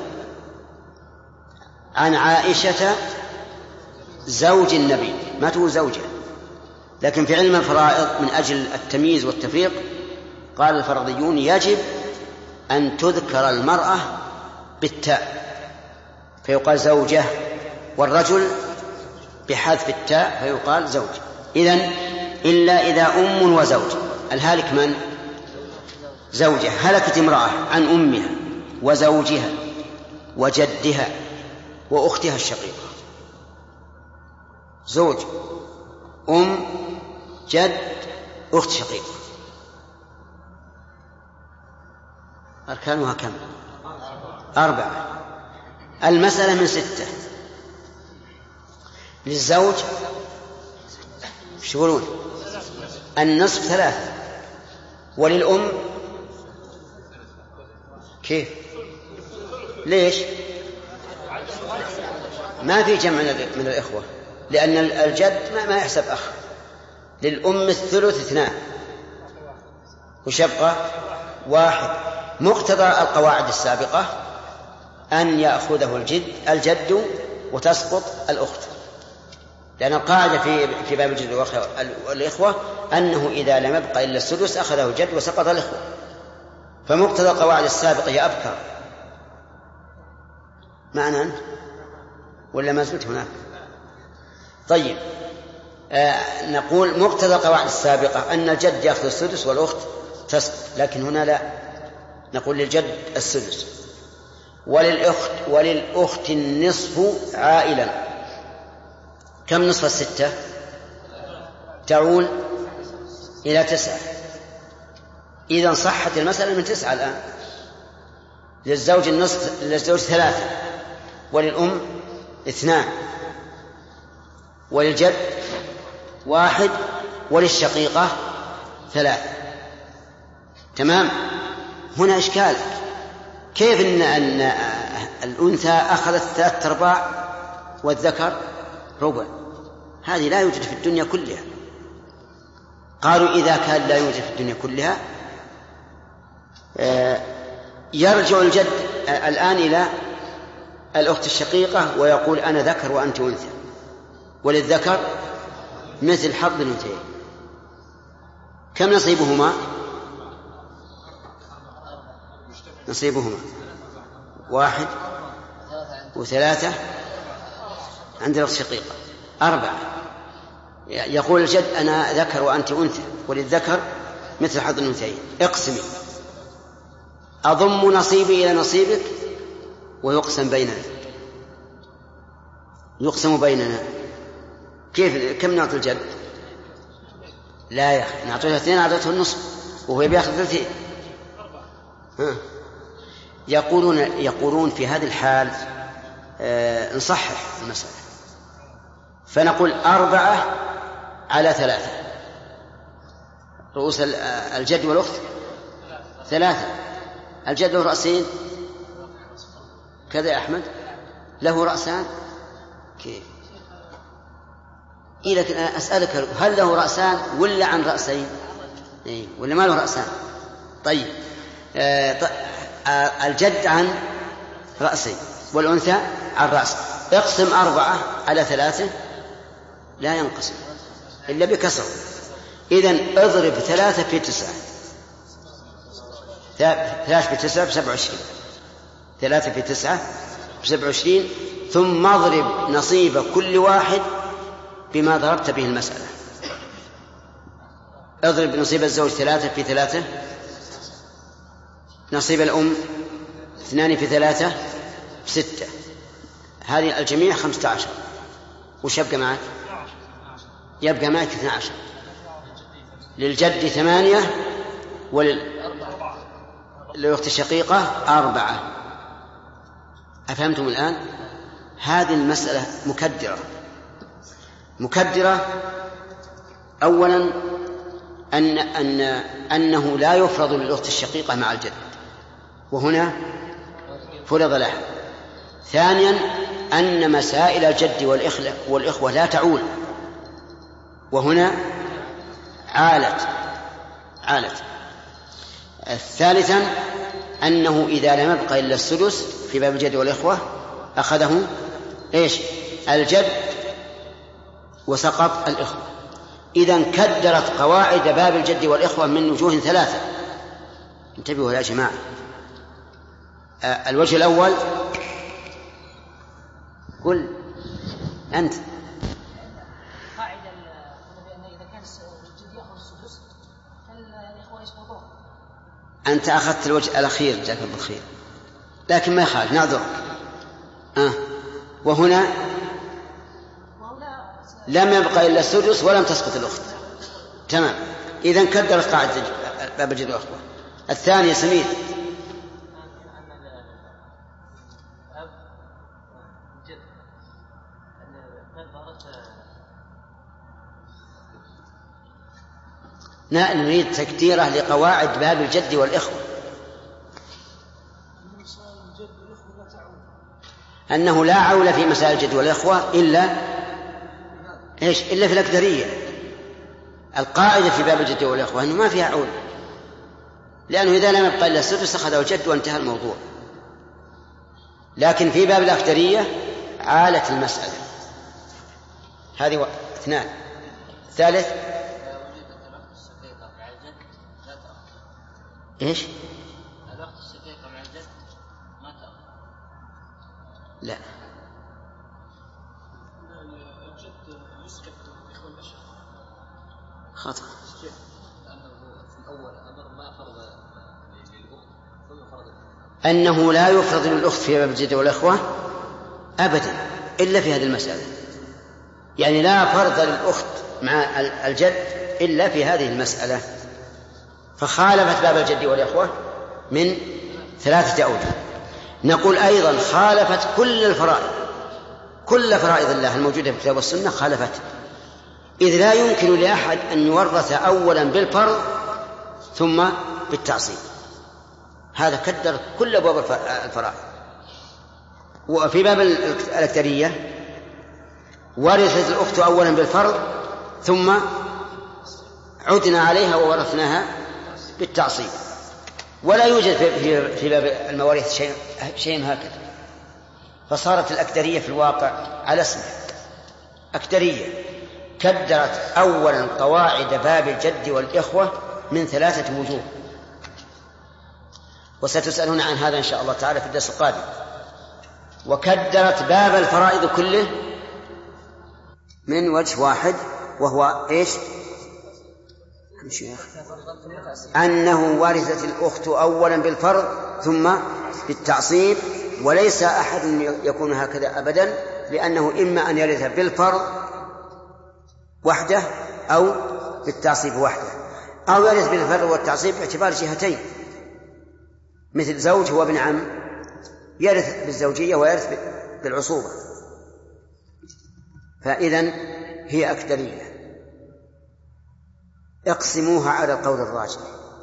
عن عائشة زوج النبي ما تقول زوجة، لكن في علم الفرائض من أجل التمييز والتفريق قال الفرضيون يجب أن تذكر المرأة بالتاء فيقال زوجة، والرجل بحذف التاء فيقال زوج. إذن إلا إذا أم وزوج. الهالك من؟ زوجة. هلكت امرأة عن أمها وزوجها وجدها وأختها الشقيقة. زوج، أم، جد، أخت شقيقة. أركانها كم؟ أربعة. المسألة من ستة. للزوج ايش يقولون؟ النصف ثلاثة. وللأم كيف؟ ليش؟ ما في جمع من الإخوة، لأن الجد ما يحسب أخ. للأم الثلث اثنان وش يبقى؟ واحد. مقتضى القواعد السابقة أن يأخذه الجد الجد وتسقط الأخت، لأن القاعدة في في باب الجد والإخوة أنه إذا لم يبقى إلا السدس أخذه الجد وسقط الإخوة. فمقتضى القواعد السابقة هي أبكر. معنا أنت ولا ما زلت هناك؟ طيب آه نقول مقتضى القواعد السابقة أن الجد يأخذ السدس والأخت تسقط، لكن هنا لا، نقول للجد السدس وللأخت وللأخت النصف عائلا. كم نصف الستة؟ تعول إلى تسعة. إذا صحت المسألة من تسعة الآن. للزوج النصف، للزوج ثلاثة، وللأم اثنان، وللجد واحد، وللشقيقة ثلاثة. تمام؟ هنا إشكال. كيف إن, أن الأنثى أخذت ثلاثة أرباع والذكر ربع؟ هذه لا يوجد في الدنيا كلها. قالوا إذا كان لا يوجد في الدنيا كلها يرجع الجد الآن إلى الأخت الشقيقة ويقول أنا ذكر وأنت أنثى، وللذكر مثل حظ الأنثيين. كم نصيبهما؟ نصيبهما واحد وثلاثة عند الأخت الشقيقة أربعة. يقول الجد أنا ذكر وأنت أنثى وللذكر مثل حظ الأنثيين، اقسمي. أضم نصيبي إلى نصيبك ويقسم بيننا، يقسم بيننا. كيف؟ كم نعطي الجد؟ لا يا أخي، نعطيه اثنين، أعطته النصف وهو بيأخذ ثلاثين. ها. يقولون يقولون في هذه الحال آه نصحح المسألة فنقول أربعة على ثلاثة، رؤوس الجد والأخت ثلاثة، الجد له رأسين كذا يا أحمد، له رأسان كيف؟ إيه لكن أسألك هل له رأسان ولا عن رأسين؟ إيه ولا ما له رأسان؟ طيب آه ط... آه الجد عن رأسين والأنثى عن رأس، اقسم أربعة على ثلاثة لا ينقسم إلا بكسر. إذن اضرب ثلاثة في تسعة، ثلاثة في تسعة بسبع وعشرين، ثلاثة في تسعة بسبع وعشرين، ثم اضرب نصيب كل واحد بما ضربت به المسألة. اضرب نصيب الزوج ثلاثة في ثلاثة، نصيب الأم اثنان في ثلاثة بستة، هذه الجميع خمسة عشر. وش يبقى معك؟ يبقى معك اثنى عشر. للجد ثمانية وللأخت الشقيقة أربعة. أفهمتم الآن؟ هذه المسألة مكدرة مكدرة. أولا أن أن أنه لا يفرض للأخت الشقيقة مع الجد، وهنا فرض لها. ثانيا أن مسائل الجد والإخوة لا تعول، وهنا عالت عالت. ثالثا أنه إذا لم يبقى إلا السدس في باب الجد والإخوة أخذه إيش؟ الجد وسقط الإخوة. إذن كدرت قواعد باب الجد والإخوة من وجوه ثلاثة. انتبهوا يا جماعة. الوجه الأول قل أنت. قاعدة بأن إذا كان الجد يأخذ السدس فالإخوة يسقطون. أنت أخذت الوجه الأخير جاك بالخير، لكن ما يخالف نعذرك. آه. وهنا لم يبقى إلا السدس ولم تسقط الأخت. تمام. إذن كدرت قاعدة باب الجد والإخوة. الثانية سمير. نريد تكديره لقواعد باب الجد والإخوة، أنه لا عول في مسائل الجد والإخوة إلا إيش؟ إلا في الأكدرية. القاعدة في باب الجد والإخوة أنه ما فيها عول، لأنه إذا لم يبقى إلا السدس أخذه الجد وانتهى الموضوع. لكن في باب الأكدرية عالت المسألة. هذه اثنان. ثالث إيش؟ الأخت الشقيقة مع الجد ما تأخذ. لا. الجد يسقط الإخوة الأشقاء. خطأ. لأنه في الأول أمر ما فرض للأخت ثم فرض. أنه لا يفرض للأخت في باب الجد والإخوة أبدا إلا في هذه المسألة. يعني لا فرض للأخت مع الجد إلا في هذه المسألة، فخالفت باب الجد والإخوة من ثلاثة أوجه. نقول أيضا خالفت كل الفرائض، كل فرائض الله الموجودة في الكتاب والسنة خالفت، إذ لا يمكن لأحد أن يورث أولا بالفرض ثم بالتعصيب. هذا كدر كل أبواب الفرائض. وفي باب الأكثرية ورثت الأخت أولا بالفرض ثم عدنا عليها وورثناها بالتعصيب، ولا يوجد في في باب المواريث شيء شيء هكذا. فصارت الأكثرية في الواقع على اسمه أكثرية، كدرت أولا قواعد باب الجد والإخوة من ثلاثة وجوه، وستسألون عن هذا إن شاء الله تعالى في الدرس القادم. وكدرت باب الفرائض كله من وجه واحد، وهو إيش؟ أنه ورثت الأخت أولا بالفرض ثم بالتعصيب، وليس أحد يكون هكذا أبدا، لأنه إما أن يرث بالفرض وحده أو بالتعصيب وحده، أو يرث بالفرض والتعصيب باعتبار جهتين، مثل زوج وابن عم يرث بالزوجية ويرث بالعصوبة، فإذن هي أكثرية. اقسموها على القول الراجح.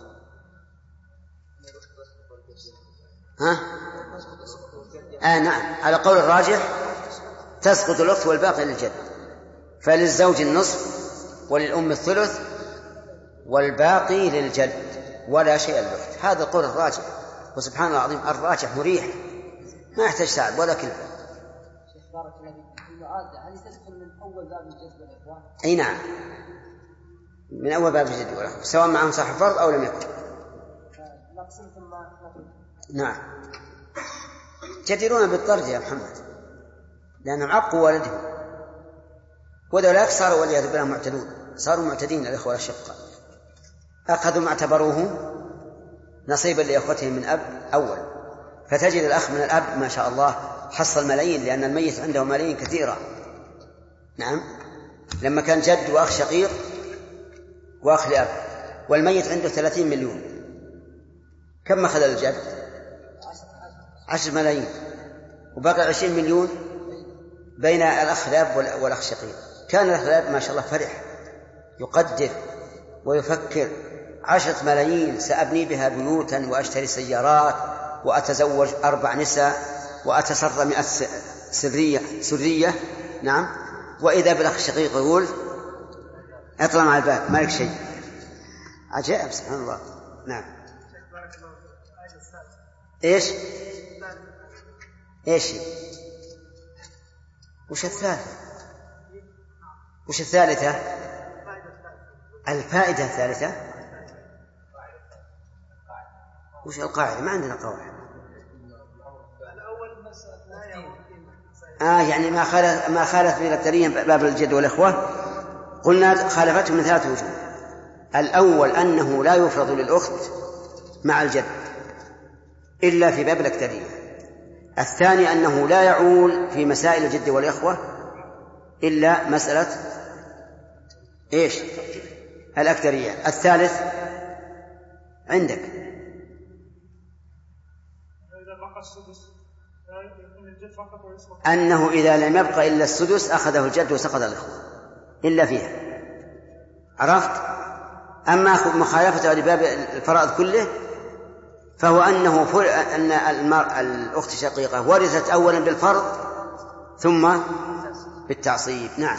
ها؟ آه نعم، على قول الراجح تسقط الأخت والباقي للجد، فللزوج النصف وللأم الثلث والباقي للجد ولا شيء للأخت. هذا القول الراجح، وسبحان الله العظيم الراجح مريح ما يحتاج تعب ولا كلمة. بارك الله فيك. المعادة هل تدخل من أول باب الجد والإخوة؟ أي نعم، من أول باب الجد والإخوة سواء معهم صاحب فرض أو لم يكن. نقسم ثم نعم، جديرون بالطرد يا محمد لأنهم عقوا والدهم، وذلك صاروا والعياذ بالله معتدون، صاروا معتدين الإخوة الشقة، أخذوا ما اعتبروه نصيبا لإخوتهم من أب أول. فتجد الأخ من الأب ما شاء الله حصل ملايين، لأن الميت عنده ملايين كثيرة. نعم، لما كان جد وأخ شقيق وأخ لأب والميت عنده ثلاثين مليون، كم أخذ الجد؟ عشر ملايين، وبقى عشرين مليون بين الأخ لأب والأخ شقيق. كان الأخ لأب ما شاء الله فرح يقدر ويفكر عشرة ملايين سأبني بها بيوتا وأشتري سيارات وأتزوج أربع نساء وأتسرى مئة سرية سرية. نعم، وإذا بالأخ الشقيق يقول اطلع مع الباب ما لك شيء. عجائب سبحان الله. نعم. إيش إيش وش الثالثة؟ وش الثالثة؟ الفائدة الثالثة. وش القاعدة؟ ما عندنا قواعد. آه يعني ما خالف ما خالف في الأكثرية باب الجد والإخوة، قلنا خالفته من ثلاث وجوه. الأول أنه لا يفرض للأخت مع الجد إلا في باب الأكثرية. الثاني أنه لا يعول في مسائل الجد والإخوة إلا مسألة إيش؟ الأكثرية. الثالث عندك أنه إذا لم يبقى إلا السدس أخذه الجد وسقط الإخوة إلا فيها. عرفت؟ أما مخالفة لباب الفرائض كله فهو أنه فر... أن المر... الأخت الشقيقة ورثت أولا بالفرض ثم بالتعصيب. نعم.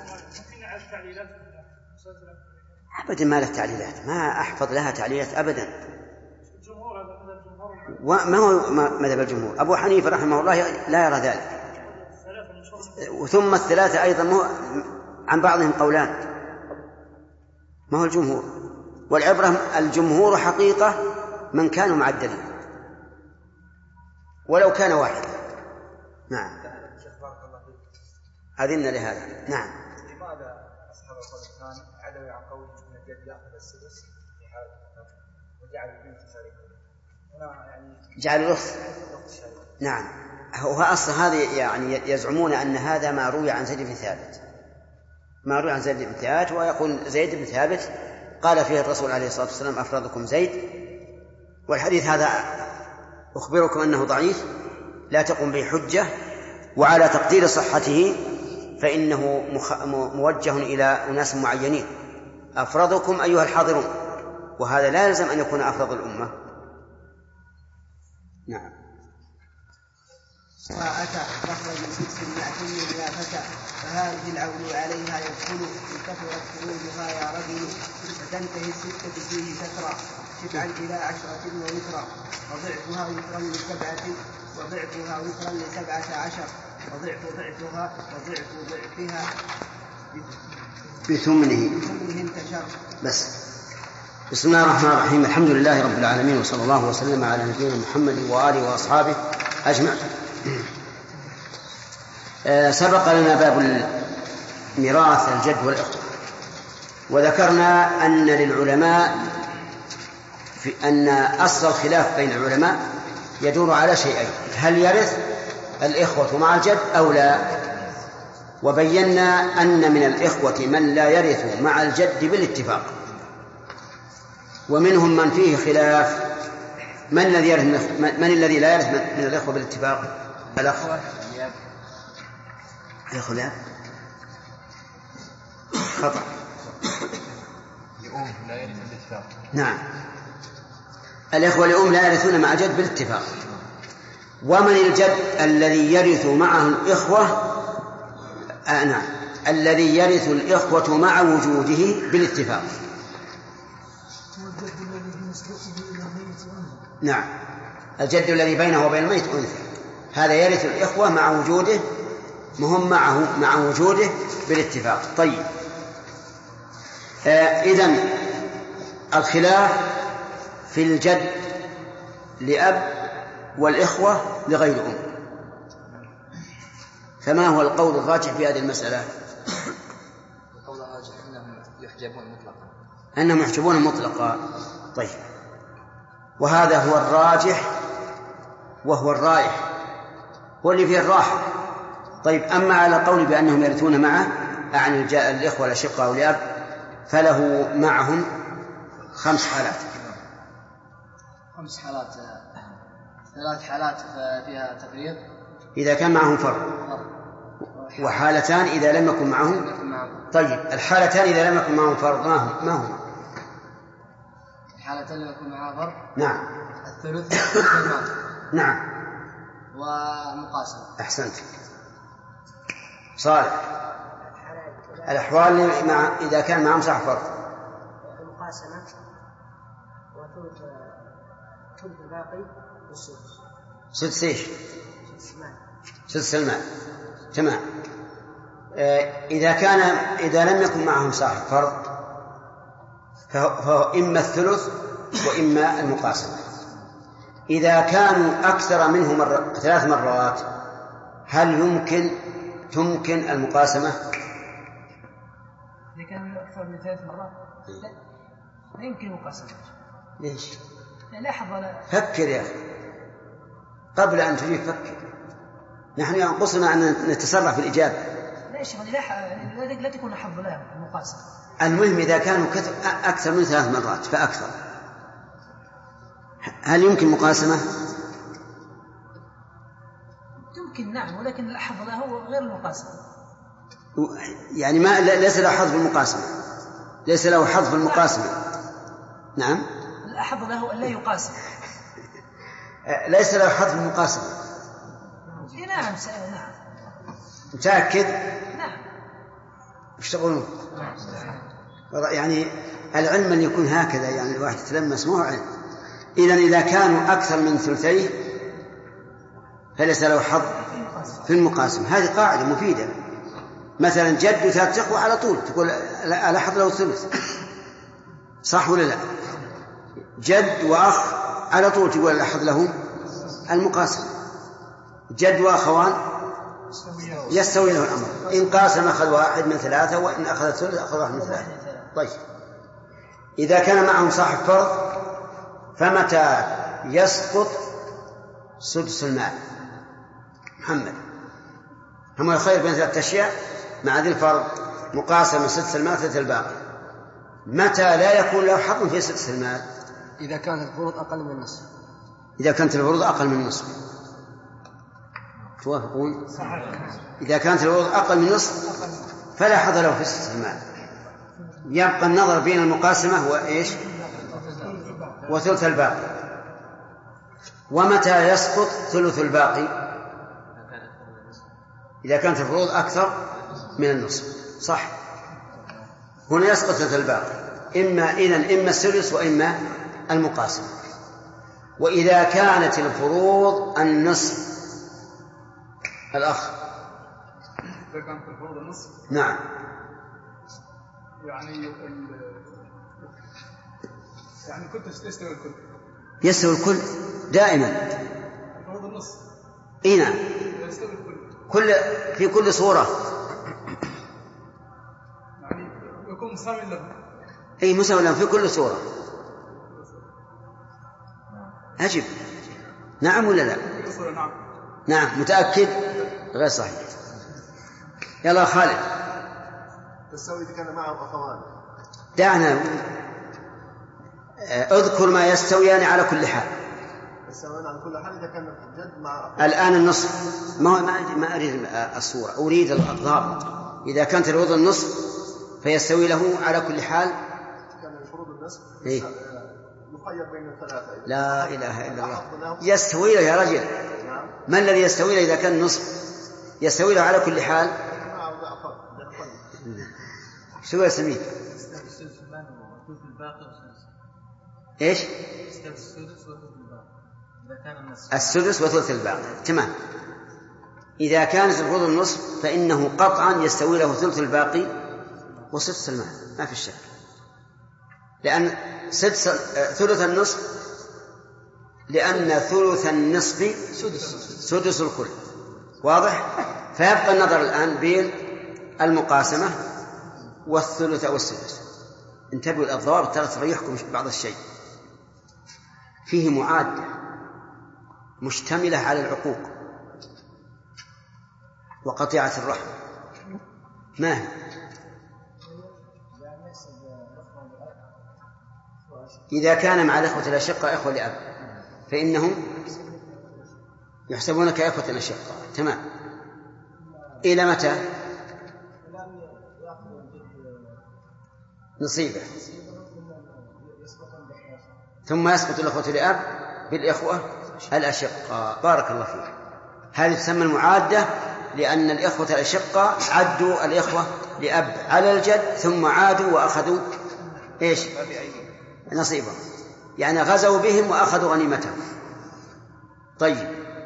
أبدا ما لها تعليلات، ما أحفظ لها تعليلات أبدا. وما هو مذهب الجمهور؟ أبو حنيفة رحمه الله لا يرى ذلك، وثم الثلاثة أيضا عن بعضهم قولان، ما هو الجمهور. والعبرة الجمهور حقيقة من كانوا مع الدليل ولو كان واحد. نعم، أذن لهذا. نعم. لماذا أصحاب القول الثاني عدوا عن قول أن الجد يأخذ السدس في حال وجعل البنت شريكة؟ هنا يعني جعل الأخت. نعم، هو أصل هذه يعني يزعمون أن هذا ما روي عن زيد بن ثابت، ما روي عن زيد بن ثابت، ويقول زيد بن ثابت قال فيه الرسول عليه الصلاة والسلام أفرادكم زيد، والحديث هذا أخبركم أنه ضعيف لا تقوم به حجة، وعلى تقدير صحته فإنه موجه إلى أناس معينين، أفرادكم أيها الحاضرون، وهذا لا يلزم أن يكون أفراد الأمة. نعم. وأتى مخرج ستمائة يا فتى فهذه العول عليها يدخل إن كثرت خروجها يا رجل فتنتهي الستة فيه سترا تسعا إلى عشرة ووترا وضعفها وترا لسبعة وضعفها وترا لسبعة عشر وضعف ضعفها وضعف ضعفها بثمنه بثمنه انتشر. بس. بسم الله الرحمن الرحيم. الحمد لله رب العالمين، وصلى الله وسلم على نبينا محمد وآله وأصحابه أجمع. سبق لنا باب ميراث الجد والإخوة، وذكرنا أن للعلماء في أن أصل الخلاف بين العلماء يدور على شيئين: هل يرث الإخوة مع الجد أو لا؟ وبينا أن من الإخوة من لا يرث مع الجد بالاتفاق، ومنهم من فيه خلاف. من الذي يرث من الذي لا يرث من الإخوة بالاتفاق؟ الأخوة الأخوة لا خطأ لأم لا يرث بالاتفاق. نعم، الإخوة لأم لا يرثون مع الجد بالاتفاق. ومن الجد الذي يرث معه الإخوة آه نعم الذي يرث الإخوة مع وجوده بالاتفاق. نعم، الجد الذي بينه وبين الميت أنثى، هذا يرث الإخوة مع وجوده، مهم معه مع وجوده بالاتفاق. طيب، آه إذن الخلاف في الجد لأب والإخوة لغير أم، فما هو القول الراجح في هذه المسألة؟ القول الراجح أنهم يحجبون مطلقا. أنهم يحجبون مطلقا. طيب، وهذا هو الراجح وهو الرايح، هو اللي فيه الراحة. طيب، أما على قول بأنهم يرثون معه عن الإخوة الأشقاء أو الأب، فله معهم خمس حالات. خمس حالات، ثلاث حالات فيها تفريط إذا كان معهم فرد، وحالتان إذا لم يكن معهم. طيب، الحالتان إذا لم يكن معهم فرد ما هم ما هم الحالتان لم يكن معها فرد. نعم، الثلث والمال. نعم، ومقاسمة. أحسنت. صالح، الأحوال مع إذا كان معهم صاحب فرد. المقاسمة وثلث ثلث الباقي والسدس. سدس إيش؟ سدس المال. تمام. إذا كان إذا لم يكن معهم صاحب فرد فهو إما الثلث وإما المقاسمة. إذا كانوا أكثر منه مرة ثلاث مرات هل يمكن تمكن المقاسمة؟ إذا كانوا أكثر من ثلاث مرات لا, لا يمكن المقاسمة. ليش؟ لا ولا... فكر يا أخي قبل أن تجيب، فكر. نحن ينقصنا أن نتسرع في الإجابة. لا شيخ، لا لا تكون حظ لها المقاسمة. المهم إذا كانوا أكثر من ثلاث مرات فأكثر هل يمكن مقاسمة؟ يمكن نعم، ولكن الأحظ له هو غير المقاسمة. يعني ما ليس له حظ في المقاسمة، ليس له حظ في المقاسمة. نعم، الأحظ له أن لا يقاسم. ليس له حظ في المقاسمة. نعم نعم. متأكد؟ نعم. وش تقولون؟ يعني العلم اللي يكون هكذا، يعني الواحد يتلمس مو علم. إذن إذا كانوا أكثر من ثلثيه فليس له حظ في المقاسمة. هذه قاعدة مفيدة. مثلا جد وثلاث إخوة على طول تقول على حظ له الثلث، صح ولا لا؟ جد وأخ على طول تقول على حظ له المقاسمة. جد وأخوان يستوي له الأمر، إن قاسم أخذ واحد من ثلاثة، وإن أخذ الثلث أخذ واحد من ثلاثة. طيب، إذا كان معهم صاحب فرض فمتى يسقط سدس المال؟ محمد، هم الخير بين ثلاثة أشياء مع ذي الفرض: مقاسمة سدس المال ثلث الباقي. متى لا يكون له حظ في سدس المال؟ إذا كانت الفروض أقل من النصف. إذا كانت الفروض أقل من النصف. توافقون؟ إذا كانت الفروض أقل من النصف فلا حظ له في سدس المال. يبقى النظر بين المقاسمة وإيش؟ وثلث الباقي. ومتى يسقط ثلث الباقي؟ إذا كانت الفروض أكثر من النصف. صح، هنا يسقط ثلث الباقي، إما إذن إما السدس وإما المقاسم. وإذا كانت الفروض النصف الأخ، إذا كانت الفروض النصف نعم، يعني ال... يعني كنت يستوي الكل، يستوي الكل دائما. الفروض النصف إيه نعم، يستوي الكل كل في كل صورة، يعني يكون مساوي له. أي مساوي له في كل صورة. أجب نعم ولا لا؟ نعم. نعم متأكد؟ غير صحيح. يلا خالد. تساوي إذا كان معه أخوان. دعنا اذكر ما يستويان على كل حال. يستويان على كل حال إذا كان الجد مع الآن النصف ما ما أريد الصورة، أريد الضابط. إذا كانت الفروض النصف فيستوي له على كل حال. كان الفروض النصف إيه؟ يخير بين الثلاثة. لا إله إلا الله. يستوي له يا رجل. ما الذي يستوي له إذا كان نصف؟ يستوي له على كل حال. شو يا سمين؟ إيش؟ السدس وثلث الباقي. تمام. إذا كانت الفروض النصف فإنه قطعا يستوي له ثلث الباقي وسدس المال، ما في شك، لأن سدس ثلث النصف، لأن ثلث النصف سدس الكل. واضح؟ فيبقى النظر الآن بين المقاسمة والثلث أو السدس. انتبهوا الضوابط ترى تريحكم بعض الشيء. فيه معادة مشتملة على العقوق وقطيعة الرحم. ما هي؟ إذا كان مع الإخوة الأشقة إخوة لأب فإنهم يحسبون كإخوة أشقة. تمام. إلى متى؟ نصيبه، ثم يسقط الأخوة لأب بالإخوة الأشقة. بارك الله فيك. هذه تسمى المعادة، لأن الإخوة الأشقة عدوا الإخوة لأب على الجد ثم عادوا وأخذوا إيش؟ نصيبهم، يعني غزوا بهم وأخذوا غنيمتهم. طيب،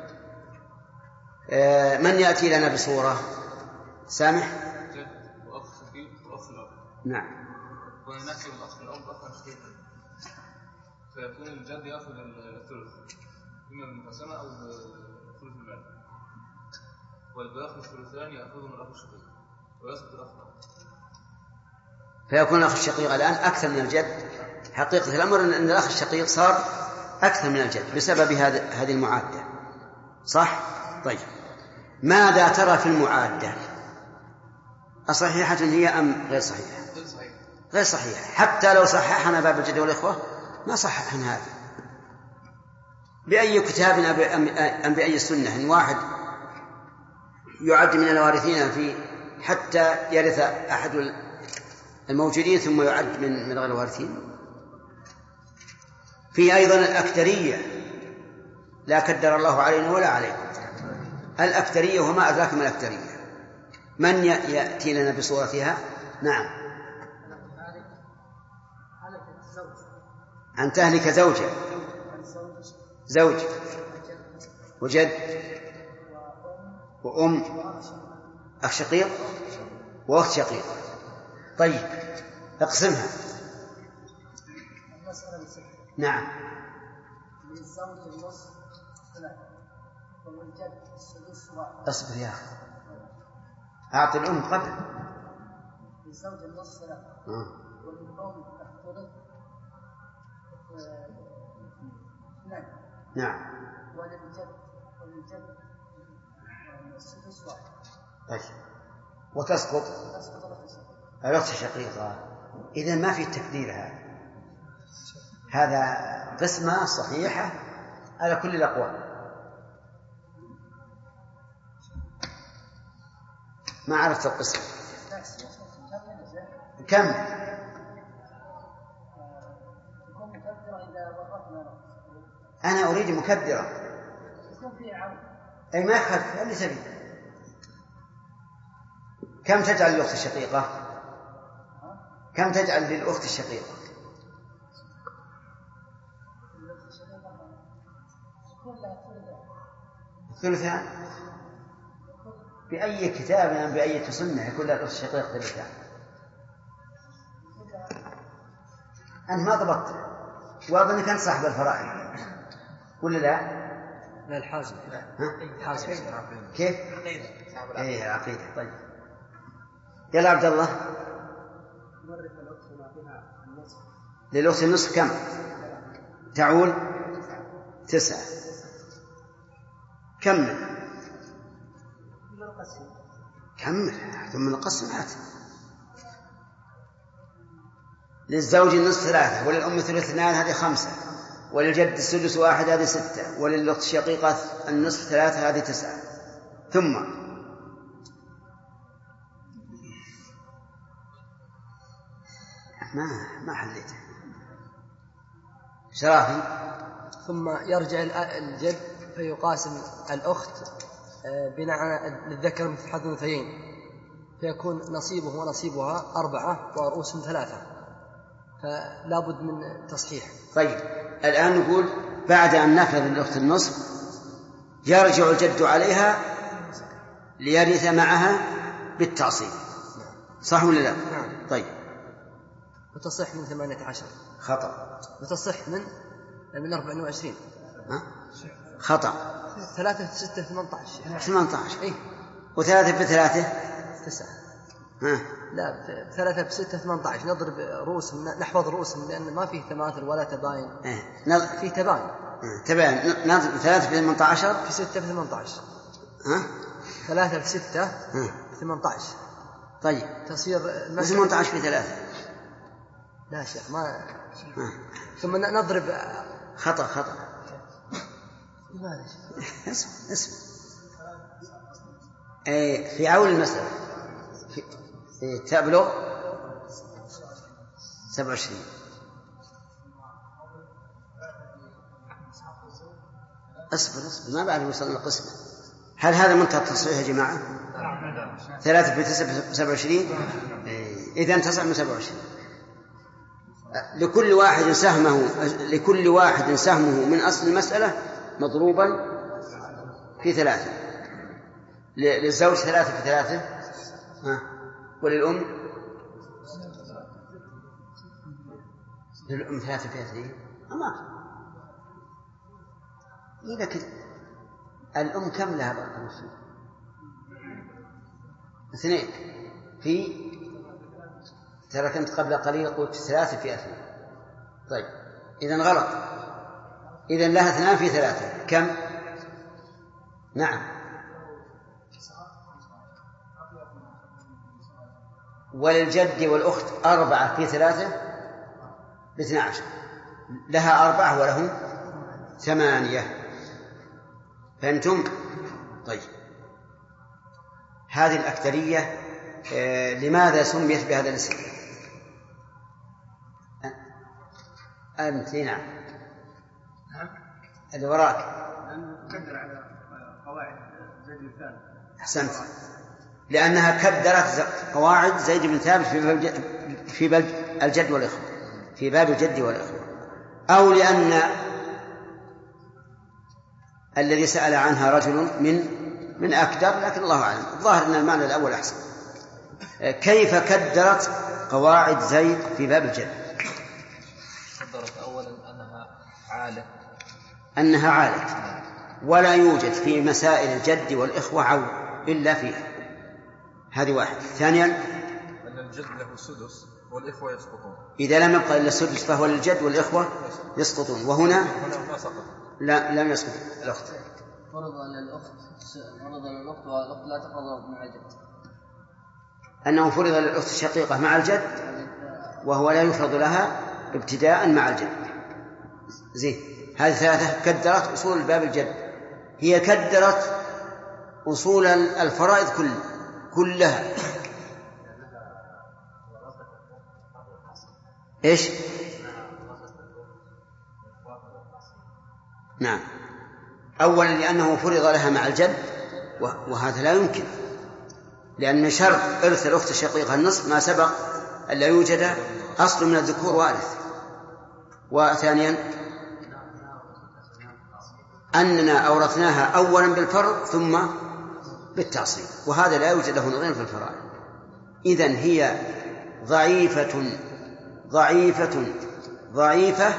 آه من يأتي لنا بصورة؟ سامح. وأخ شقيق وأخ الأب. نعم. ونحسب الأخ الأب أخا شقيقا، فيكون الجد يأخذ الثلث إما بالمقاسمة أو ثلث المال، والباقي الثلثان يأخذهم الأخ الشقيق ويسقط الأخ الأب. فيكون الأخ الشقيق الآن أكثر من الجد. حقيقة الأمر أن الأخ الشقيق صار أكثر من الجد بسبب هذه المعادة. صح؟ طيب، ماذا ترى في المعادة؟ أصحيحة هي أم غير صحيحة؟ غير صحيحة. حتى لو صححنا باب الجد والإخوة ما صححنا هذا بأي كتاب أم بأي سنة. إن واحد يعد من الوارثين في حتى يرث أحد الموجودين ثم يعد من من غير الوارثين. في أيضا الأكثرية، لا كدر الله علينا ولا عليكم. الأكثرية وما أدراك ما الأكثرية. من يأتي لنا بصورتها؟ نعم. أن تهلك زوجة زوج وجد وأم أخ شقيق وأخت شقيق. طيب، اقسمها. نعم. للزوج النصف ثلاثة وللجد السدس واحد. اصبر يا أخي، أعطي الأم قبل. للزوج النصف ثلاثة وللأم الثلث اثنان. نعم. وللجد وللجد السدس واحد. طيب، وتسقط الأخت الشقيقة. إذن ما في تكبير. هذا هذا قسمة صحيحة على كل الأقوال. ما عرفت القسم كم؟ أنا أريد مكدرة. أي ما يخالف اللي تبي. كم تجعل للأخت الشقيقة؟ كم تجعل للأخت الشقيقة؟ ثلثان. بأي كتاب أم بأي سنة يكون للأخت الشقيقة ثلثان؟ أنت ما ضبطت. وأظن كان صاحب الفرائض ولا لا؟ لا الحازم. الحازم. كيف؟ إيه عقيدة. طيب يلا عبد الله. للأخت النصف كم؟ تعول تسعة. كمل كمل ثم نقسم حتى. للزوج النصف ثلاثة، وللأم ثلث اثنان هذه خمسة، وللجد السدس واحد هذه ستة، وللأخت الشقيقة النصف ثلاثة هذه تسعة. ثم ما ما حليته شرافي. ثم يرجع الجد فيقاسم الأخت بناء للذكر مثل حظ الأنثيين، فيكون نصيبه ونصيبها أربعة ورؤوس ثلاثة، فلا بد من تصحيح. طيب الآن نقول بعد أن نفذ الأخت النصف يرجع الجد عليها ليرث معها بالتعصيب، صح ولا لا؟ نعم. طيب وتصح من ثمانية عشر. خطأ. وتصح من من أربعة وعشرين. ها؟ خطأ. ثلاثة في ستة ثمانية عشر. ثمانية عشر. إيه. وثلاثة في ثلاثة تسعة. ها؟ لا ثلاثة في ستة ثمانية عشر. نضرب رؤوسهم، نحفظ رؤوسهم لأن ما فيه تماثل ولا تباين. إيه. نض... فيه تباين. إيه. تباين. نضرب ثلاثة في ثمانية عشر في ستة في ثمانية عشر. ها؟ ثلاثة في ستة ها؟ في ثمانية عشر. طيب تصير ثمانية عشر في ثلاثة. لا شيخ ما ها. ثم نضرب. خطأ خطأ. اسم اسم ايه في أول المسألة في... إيه تبلغ سبع وعشرين. اصبر اصبر ما بعد وصلنا القسمة. هل هذا منتهى التصحيح يا جماعة؟ ثلاثة في تسعة سبع وعشرين. إيه. إذن تسعة من سبع وعشرين. لكل واحد سهمه لكل واحد سهمه من أصل المسألة مضروبا في ثلاثة. للزوج ثلاثة في ثلاثة. ها. وللأم للأم ثلاثة في اثنين. أما إذا كده الأم كم لها بارك الله فيك؟ اثنين في ترى كنت قبل قليل قلت ثلاثة في اثنين. طيب إذن غلط. إذن لها اثنان في ثلاثة كم؟ نعم. وللجد والأخت أربعة في ثلاثة باثنى عشر. لها أربعة وله ثمانية. فأنتم طيب هذه الأكثرية آه لماذا سميت بهذا الاسم؟ أنت نعم اللي وراك نقدر على قواعد زيد بن ثابت. أحسنت. لأنها كدرت قواعد زيد بن ثابت في باب في باب الجد والإخوة في باب الجد والإخوة، أو لأن الذي سأل عنها رجل من من أكدر، لكن الله أعلم. الظاهر أن المعنى الأول أحسن. كيف كدرت قواعد زيد في باب الجد؟ قدرت أولا أنها عالة أنها عالة ولا يوجد في مسائل الجد والإخوة عول إلا فيها. هذه واحد. ثانيا أن الجد له السدس والإخوة يسقطون. إذا لم يبقى إلا السدس فهو للجد والإخوة يسقطون. وهنا لا لم يسقط الأخت. فرض للأخت فرض للأخت والأخت لا تفرض مع الجد. أنه فرض للأخت الشقيقة مع الجد وهو لا يفرض لها ابتداء مع الجد. زين. هذه ثلاثة كدرت أصول باب الجد. هي كدرت أصول الفرائض كل كلها. إيش؟ نعم. أولا لأنه فرض لها مع الجد، وهذا لا يمكن، لأن شرط إرث الأخت الشقيقة النصف ما سبق أن لا يوجد أصل من الذكور وارث. وثانيا أننا أورثناها أولا بالفرض ثم بالتعصيب، وهذا لا يوجد له نظير في الفرائض. إذن هي ضعيفة ضعيفة ضعيفة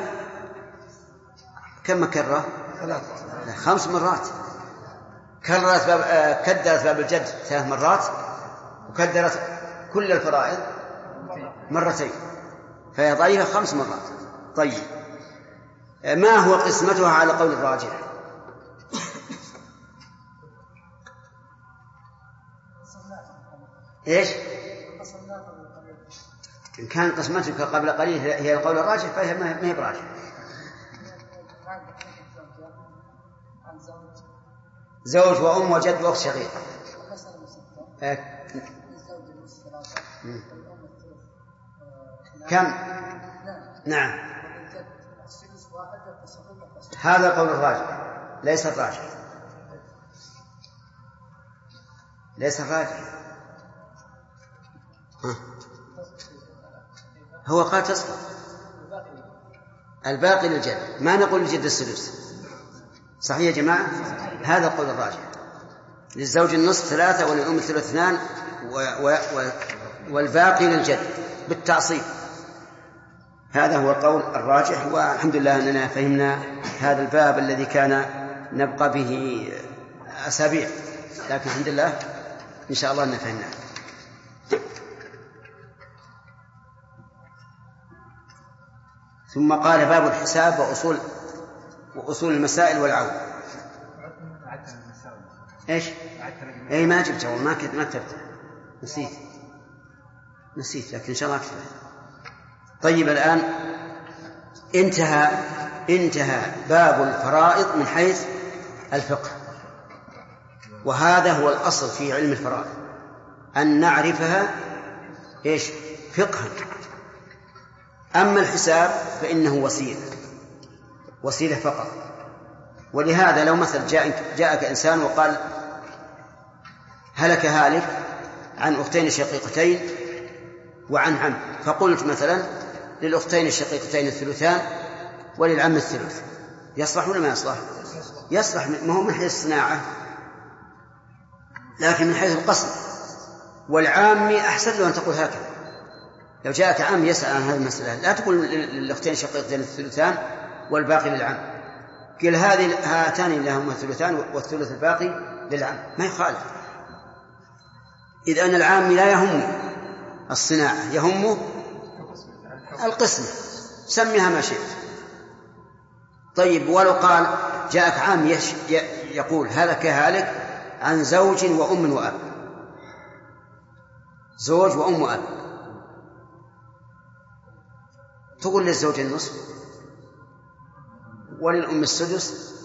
كم كرة؟ خمس مرات. كررت باب كدرت باب الجد ثلاث مرات، وكدرت كل الفرائض مرتين، فهي ضعيفة خمس مرات. طيب، ما هو قسمتها على قول الراجح؟ إيش؟ إن كان قسمتك قبل قليل هي القول الراجح فهي ما هي براجح. زوج وأم وجد وأخت شقيقة. كم؟ نعم، هذا قول الراجح ليس الراجح، ليس الراجح. هو قال تصفى الباقي للجد، ما نقول للجد السدس. صحيح يا جماعة؟ هذا قول الراجح. للزوج النصف ثلاثة وللأم الثلث اثنان و... و... و... والباقي للجد بالتعصيب. هذا هو القول الراجح، والحمد لله أننا فهمنا هذا الباب الذي كان نبقى به أسابيع، لكن الحمد لله إن شاء الله أننا فهمناه. ثم قال باب الحساب وأصول وأصول المسائل والعون. إيش؟ أي ما جبته، ما كنت ما كتبته، نسيت نسيت لكن إن شاء الله أكتبه. طيب، الآن انتهى انتهى باب الفرائض من حيث الفقه، وهذا هو الأصل في علم الفرائض، أن نعرفها إيش؟ فقها. أما الحساب فإنه وسيلة وسيلة فقط. ولهذا لو مثلا جاء جاءك إنسان وقال هلك هالك عن أختين شقيقتين وعن عم، فقلت مثلا للأختين الشقيقتين الثلثان وللعم الثلث، يصلح ولا ما يصلح؟ يصلح، ما هو من حيث الصناعة لكن من حيث القسم. والعام أحسن له أن تقول هكذا. لو جاءك عام يسأل عن هذه المسألة لا تقول للأختين الشقيقتين الثلثان والباقي للعم، قل هذه هاتان لهما الثلثان والثلث الباقي للعم، ما يخالف. إذ أن العام لا يهمه الصناعة، يهمه القسمة، سميها ما شئت. طيب، ولو قال جاءك عام يش يقول هلك هالك عن زوج وأم وأب، زوج وأم وأب، تقول للزوج النصف وللأم السدس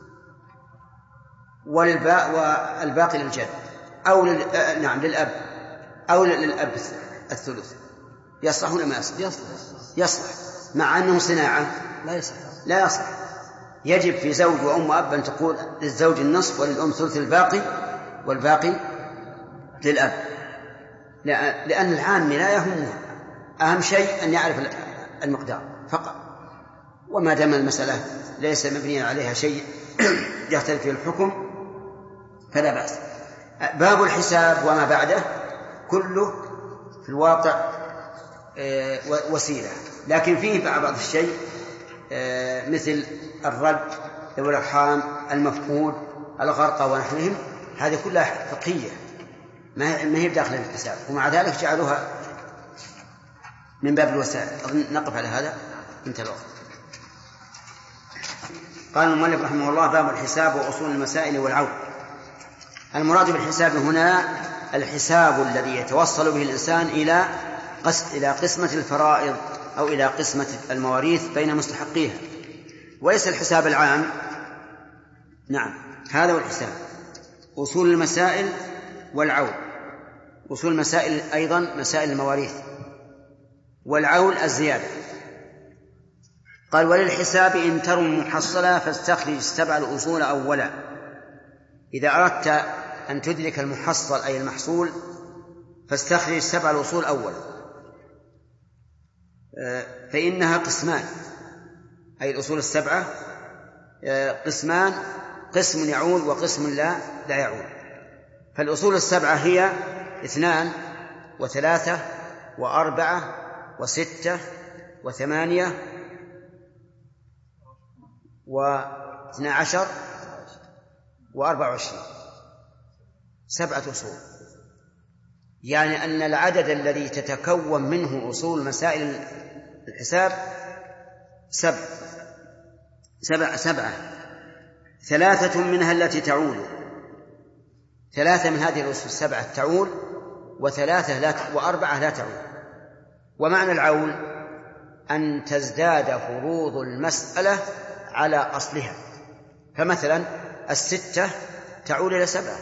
والباقي للجد، أو لل... نعم للأب، أو للأب الثلث. يصلح ولا ما يصلح؟ يصلح. يصلح مع أنه صناعة لا يصلح. لا يصلح. يجب في زوج وأم وأب أن تقول للزوج النصف وللأم ثلث الباقي والباقي للأب، لأن العام لا يهمه، أهم شيء أن يعرف المقدار فقط. وما دام المسألة ليس مبنيا عليها شيء يختلف في الحكم فلا بأس. باب الحساب وما بعده كله في الواقع وسيلة، لكن فيه بعض الشيء مثل الرد ذوي الأرحام، المفقود، الغرقى ونحوهم، هذه كلها فقهية ما هي بداخل الحساب، ومع ذلك جعلوها من باب الوسائل. نقف على هذا، انتهى الوقت. قال المؤلف رحمه الله: باب الحساب وأصول المسائل والعون. المراد بالحساب هنا الحساب الذي يتوصل به الإنسان إلى قسم إلى قسمة الفرائض أو إلى قسمة المواريث بين مستحقيها، وليس الحساب العام. نعم، هذا هو الحساب. أصول المسائل والعون. أصول المسائل أيضا مسائل المواريث، والعول الزيادة. قال وللحساب إن ترم محصلا فاستخرج السبع الأصول أولا. إذا أردت أن تدرك المحصل أي المحصول فاستخرج السبع الأصول أولا، فإنها قسمان، أي الأصول السبعة قسمان، قسم يعود وقسم لا لا يعود. فالأصول السبعة هي اثنان وثلاثة وأربعة وستة وثمانية واثنى عشر وأربع وعشرين، سبعة أصول. يعني أن العدد الذي تتكون منه أصول مسائل الحساب سبع سبع سبعة ثلاثة منها التي تعول، ثلاثة من هذه الأصول السبعة تعول، وثلاثة لا ت... وأربعة لا تعول. ومعنى العول أن تزداد فروض المسألة على أصلها. فمثلا الستة تعول إلى سبعة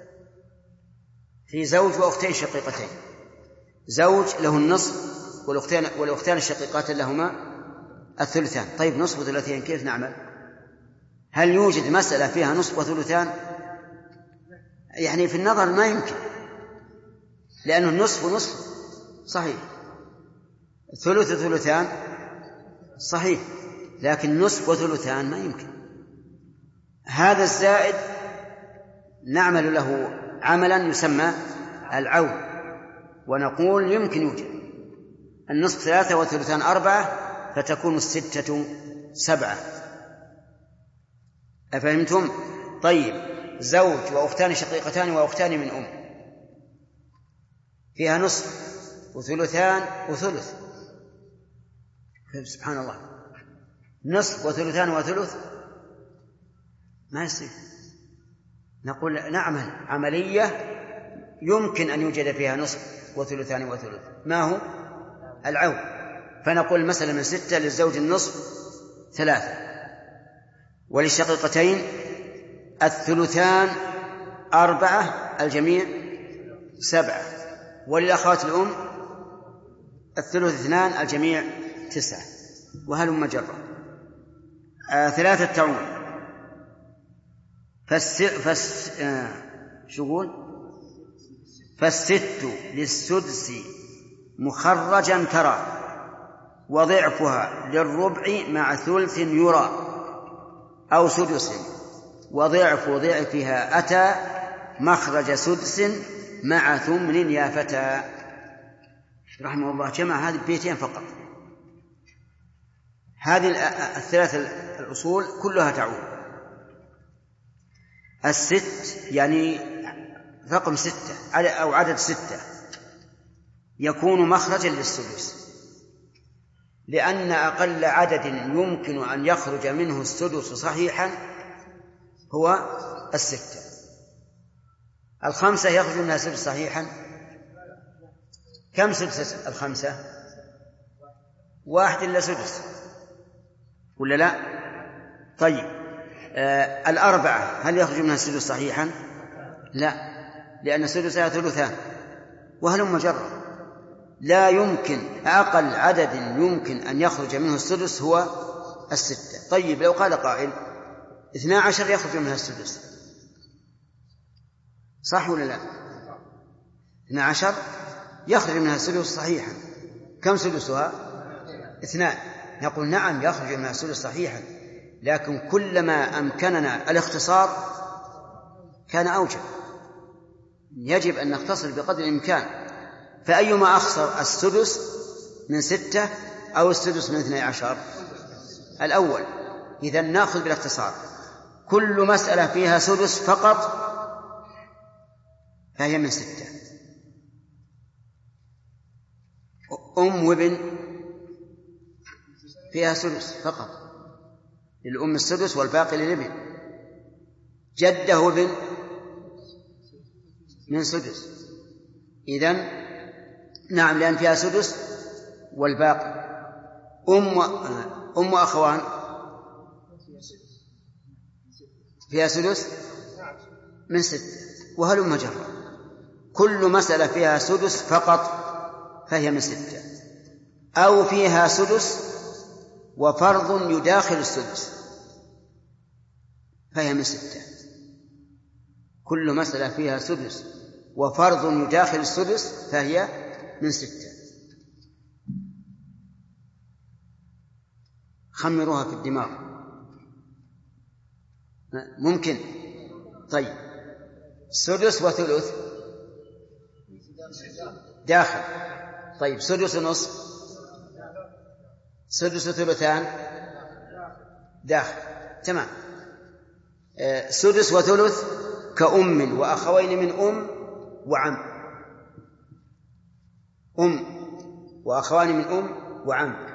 في زوج وأختين شقيقتين، زوج له النصف والأختان, والأختان الشقيقات لهما الثلثان. طيب نصف وثلثين كيف نعمل؟ هل يوجد مسألة فيها نصف وثلثان؟ يعني في النظر ما يمكن، لأنه النصف ونصف صحيح، ثلث ثلثان صحيح، لكن نصف وثلثان ما يمكن. هذا الزائد نعمل له عملا يسمى العول، ونقول يمكن يوجد النصف ثلاثة وثلثان أربعة فتكون الستة سبعة. أفهمتم؟ طيب زوج وأختان شقيقتان وأختان من أم فيها نصف وثلثان وثلث، سبحان الله، نصف وثلثان وثلث ما يصير. نقول نعمل عملية يمكن أن يوجد فيها نصف وثلثان وثلث، ما هو العول. فنقول مثلا من ستة للزوج النصف ثلاثة، وللشقيقتين الثلثان أربعة، الجميع سبعة، وللأخوات الأم الثلث اثنان، الجميع تسعة، وهلم جرا. آه ثلاثة تعود فالس... فالس... آه... شو يقول؟ فالست للسدس مخرجا ترى، وضعفها للربع مع ثلث يرى، أو سدس، وضعف ضعفها أتى مخرج سدس مع ثمن يا فتى. رحمه الله جمع هذه بيتين فقط. هذه الثلاث الأصول كلها تعود. الست يعني رقم ستة أو عدد ستة يكون مخرجا للسدس، لأن أقل عدد يمكن أن يخرج منه السدس صحيحا هو الستة. الخمسة يخرج منها سدس صحيحا، كم سدس الخمسة؟ واحد إلا سدس ولا لا؟ طيب آه الأربعة هل يخرج منها السدس صحيحا؟ لا، لأن السدسها ثلثان، وهلم جرا. لا يمكن، أقل عدد يمكن أن يخرج منه السدس هو الستة. طيب لو قال قائل اثنا عشر يخرج منها السدس، صح ولا لا؟ اثنا عشر يخرج منها السدس صحيحا، كم سدسها؟ اثنان. نقول نعم يخرج منها السدس صحيحا، لكن كلما أمكننا الاختصار كان أوجب. يجب أن نختصر بقدر الإمكان، فأيما أخسر السدس من ستة أو السدس من اثني عشر؟ الأول. إذن نأخذ بالاختصار، كل مسألة فيها سدس فقط فهي من ستة. أم وابن فيها سدس فقط، للأم السدس والباقي للابن. جده وابن من سدس، إذن نعم لأن فيها سدس والباقي. أم أم أخوان فيها سدس من ستة، وهلم جرا. كل مسألة فيها سدس فقط فهي من ستة، أو فيها سدس وفرض يداخل السدس فهي من ستة. كل مسألة فيها سدس وفرض يداخل السدس فهي من ستة. خمروها في الدماغ. ممكن. طيب سدس وثلث داخل. طيب سدس ونصف، سدس وثلثان داخل. تمام. آه سدس وثلث كأم وأخوين من أم وعم. أم وأخوان من أم وعم.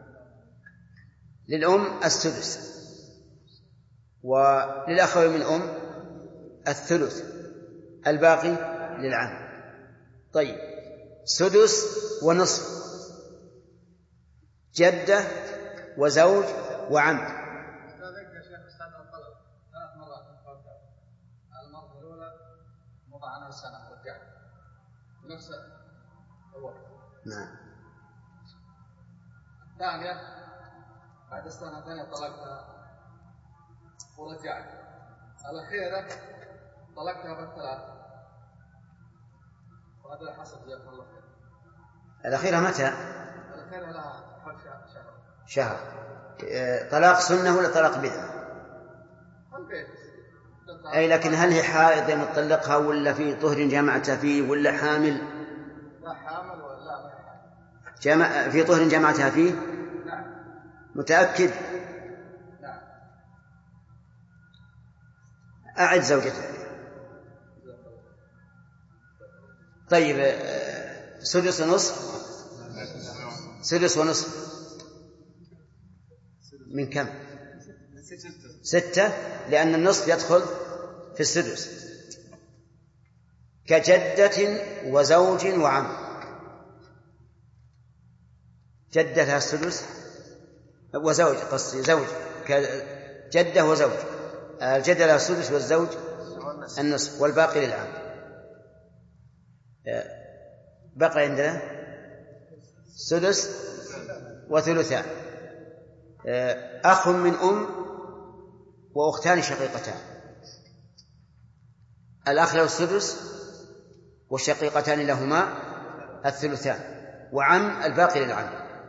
للأم السدس وللأخوين من أم الثلث، الباقي للعم. طيب سدس ونصف جدة وزوج وعم. المرة الأولى مضى عنها سنة ورجعت نفس الوقت. نعم. الثانية بعد السنة الثانية طلقتها ورجعت. الأخيرة طلقتها بالثلاث. وهذا اللي حصل جزاكم الله خير. الأخيرة متى؟ الأخيرة لها شهر. شهر. طلاق سنة ولا طلاق بدعة؟ أي لكن هل هي حائض مطلقها ولا في طهر جمعتها فيه ولا حامل؟ لا حامل ولا جمع في طهر جمعتها فيه؟ نعم. متأكد؟ نعم. أعد زوجتها. طيب سدس ونصف، سدس ونصف من كم؟ ستة، لأن النصف يدخل في السدس. كجدة وزوج وعم. جدة لها السدس وزوج، قصدي زوج. كجدة وزوج، الجدة لها السدس والزوج النصف والباقي للعم. بقى عندنا سدس وثلثان. أخ من أم وأختان شقيقتان. الأخ له السدس والشقيقتان لهما الثلثان وعم الباقي للعم.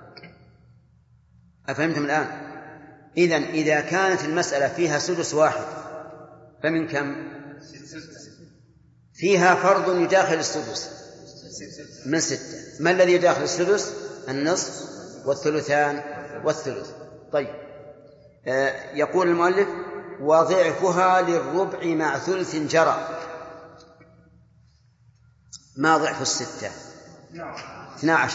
أفهمتم الآن؟ إذن إذا كانت المسألة فيها سدس واحد فمن كم؟ فيها فرض يداخل السدس من ستة. ما الذي يداخل السدس؟ النصف والثلثان والثلث. طيب آه يقول المؤلف وضعفها للربع مع ثلث جرى. ما ضعف الستة؟ اثنا عشر.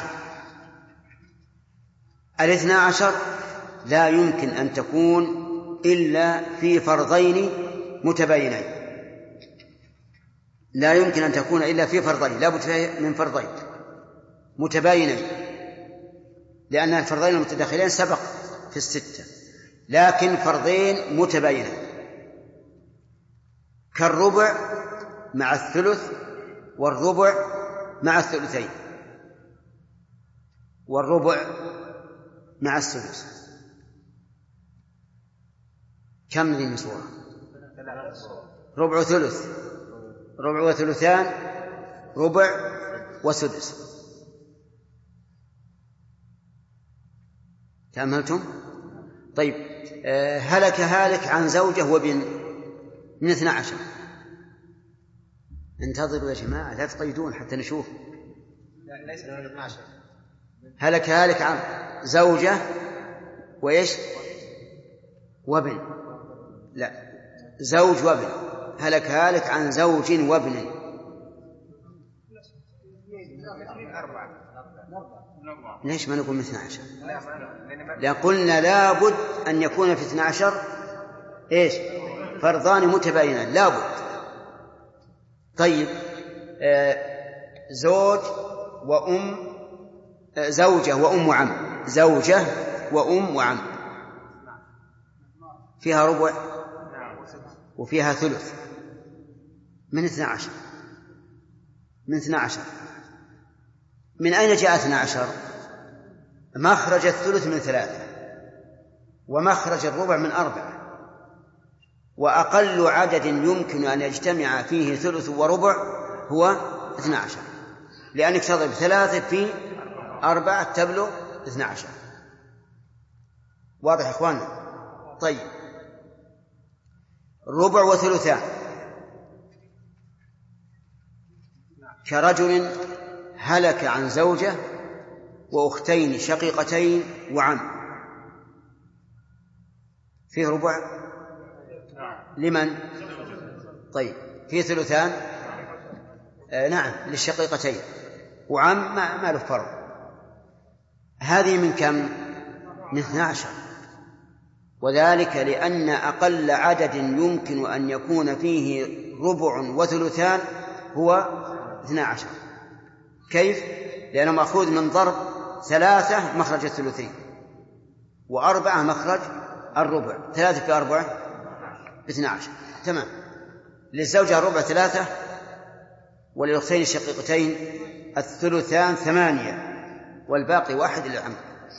الاثنا عشر لا يمكن أن تكون إلا في فرضين متباينين. لا يمكن أن تكون إلا في فرضين، لا بد من فرضين متباينين، لأن الفرضين المتداخلين سبق في الستة، لكن فرضين متباينين كالربع مع الثلث والربع مع الثلثين والربع مع السدس. كم ذي مسوى؟ ربع وثلث، ربع وثلثان، ربع وسدس. تأملتم؟ طيب هلك هالك عن زوجة وبن من اثنى عشر. انتظروا يا جماعة لا تقيدون حتى نشوف. ليس من اثنى عشر. هلك هالك عن زوجة وإيش؟ وابن. لا، زوج وابن. هلك هالك عن زوج وابن. ليش ما نقول من اثنى عشر؟ لأن قلنا لابد أن يكون في اثنى عشر إيش؟ فرضان متباينان لابد. طيب آه زوج وأم، آه زوجة وأم وعم. زوجة وأم وعم فيها ربع وفيها ثلث من اثنى عشر. من اثنى عشر من أين جاء اثنى عشر؟ مخرج الثلث من ثلاثة. ومخرج الربع من أربعة، وأقل عدد يمكن أن يجتمع فيه ثلث وربع هو اثنى عشر، لأنك تضرب ثلاثة في أربعة تبلغ اثنى عشر. واضح إخواننا؟ طيب، ربع وثلثان كرجل هلك عن زوجة وأختين شقيقتين وعم، فيه ربع لمن؟ طيب، فيه ثلثان؟ آه نعم، للشقيقتين، وعم ما, ما له فرق. هذه من كم؟ من اثنى عشر، وذلك لأن أقل عدد يمكن أن يكون فيه ربع وثلثان هو اثنى عشر. كيف؟ لأنه مأخوذ من ضرب ثلاثة مخرج الثلثين، وأربعة مخرج الربع، ثلاثة في أربعة باثنى عشر. تمام. للزوجة ربع ثلاثة، وللأختين الشقيقتين الثلثان ثمانية، والباقي واحد للعم.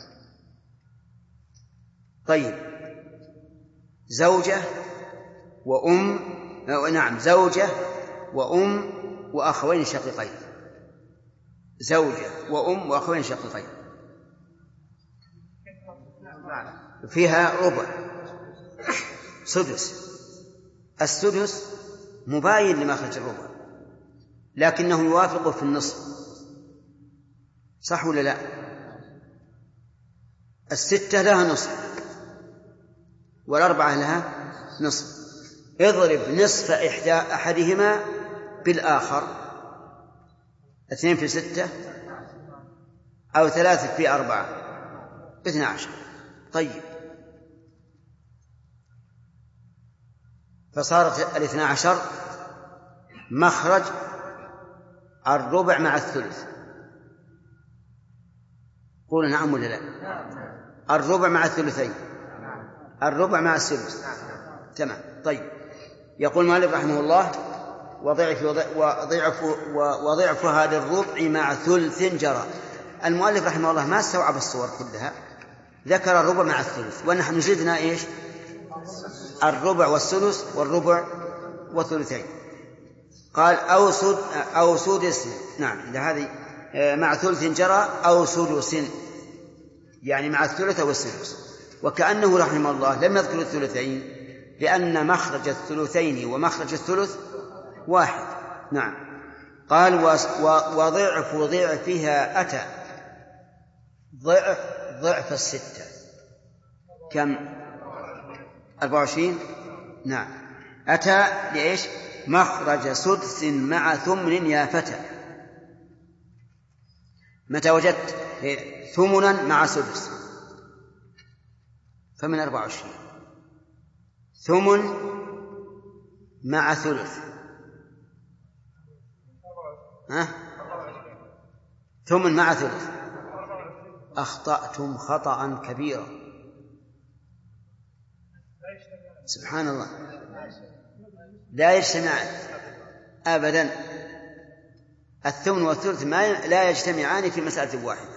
طيب، زوجة وأم، نعم زوجة وأم وأخوين شقيقين، زوجة وأم وأخوين شقيقين فيها ربع سدس. السدس مباين لمخرج الربع، لكنه يوافق في النصف، صح ولا لا؟ الستة لها نصف والأربعة لها نصف. اضرب نصف إحدى أحدهما بالآخر، اثنين في ستة أو ثلاثة في أربعة باثنى عشر. طيب، فصارت الاثنى عشر مخرج الربع مع الثلث. قولوا نعم ولا لا؟ الربع مع الثلثين، الربع مع السدس. تمام. طيب، يقول مالك رحمه الله: وضعف وضعف وضعفها للربع مع ثلث جرى. المؤلف رحمه الله ما استوعب الصور كلها، ذكر الربع مع الثلث، ونحن زدنا ايش؟ الربع والثلث والربع والثلثين. قال أو سد أو سدس، نعم هذه مع ثلث جرى أو سدس، يعني مع الثلث والسدس. وكأنه رحمه الله لم يذكر الثلثين، لأن مخرج الثلثين ومخرج الثلث واحد. نعم. قال وضعف ضعفها أتى، ضعف ضعف الستة كم؟ أربعة وعشرين. نعم. أتى لإيش؟ مخرج سدس مع ثمن يا فتى. متى وجدت ثمنا مع سدس؟ فمن أربعة وعشرين. ثمن مع ثلث، ها؟ ثمن مع ثلث. أخطأتم خطأ كبيرا، سبحان الله، لا يجتمعان أبدا. الثمن والثلث ما لا يجتمعان في مسألة واحدة.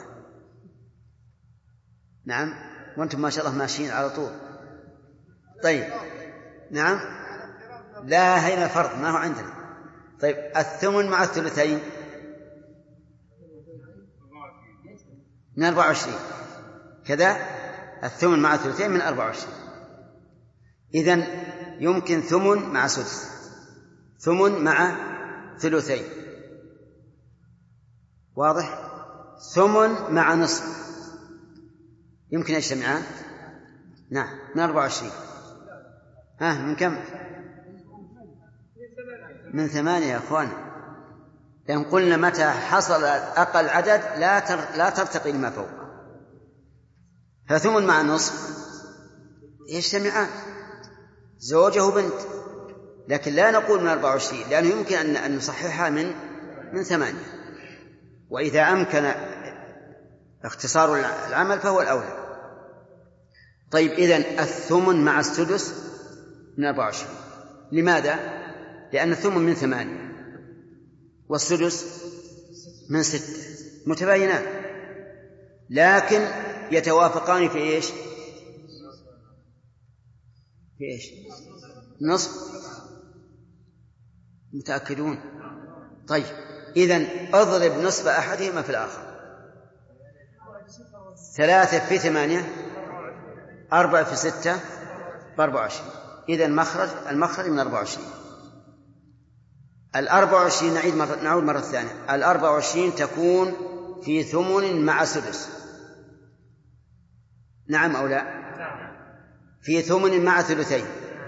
نعم، وأنتم ما شاء الله ماشيين على طول. طيب، نعم، لا هنا فرق ما هو عندنا. طيب، الثمن مع الثلثين من أربعة وعشرين كذا، الثمن مع الثلثين من أربعة وعشرين. إذن يمكن ثمن مع سدس، ثمن مع ثلثين، واضح؟ ثمن مع نصف يمكن يجتمعان. نعم، من أربعة وعشرين. ها، من كم؟ من ثمانية يا أخوان، لأن قلنا متى حصل أقل عدد لا تر... لا ترتقي لما فوق. فثمن مع نصف يجتمعان، زوجه وبنت، لكن لا نقول من أربعة وعشرين، لأنه يمكن أن نصححها من من ثمانية، وإذا أمكن اختصار العمل فهو الأولى. طيب، إذن الثمن مع السدس من أربعة وعشرين. لماذا؟ لأن الثمن من ثمانية والسدس من ستة، متباينان، لكن يتوافقان في إيش؟ في إيش؟ نصف. متأكدون؟ طيب إذن أضرب نصف أحدهما في الآخر. ثلاثة في ثمانية، أربعة في ستة بأربعة وعشرين. إذن مخرج المخرج من أربعة وعشرين. الأربعة وعشرين نعيد مرة نعود مرة ثانية. الأربعة وعشرين تكون في ثمن مع سدس. نعم أو لا؟ في ثمن مع ثلثين.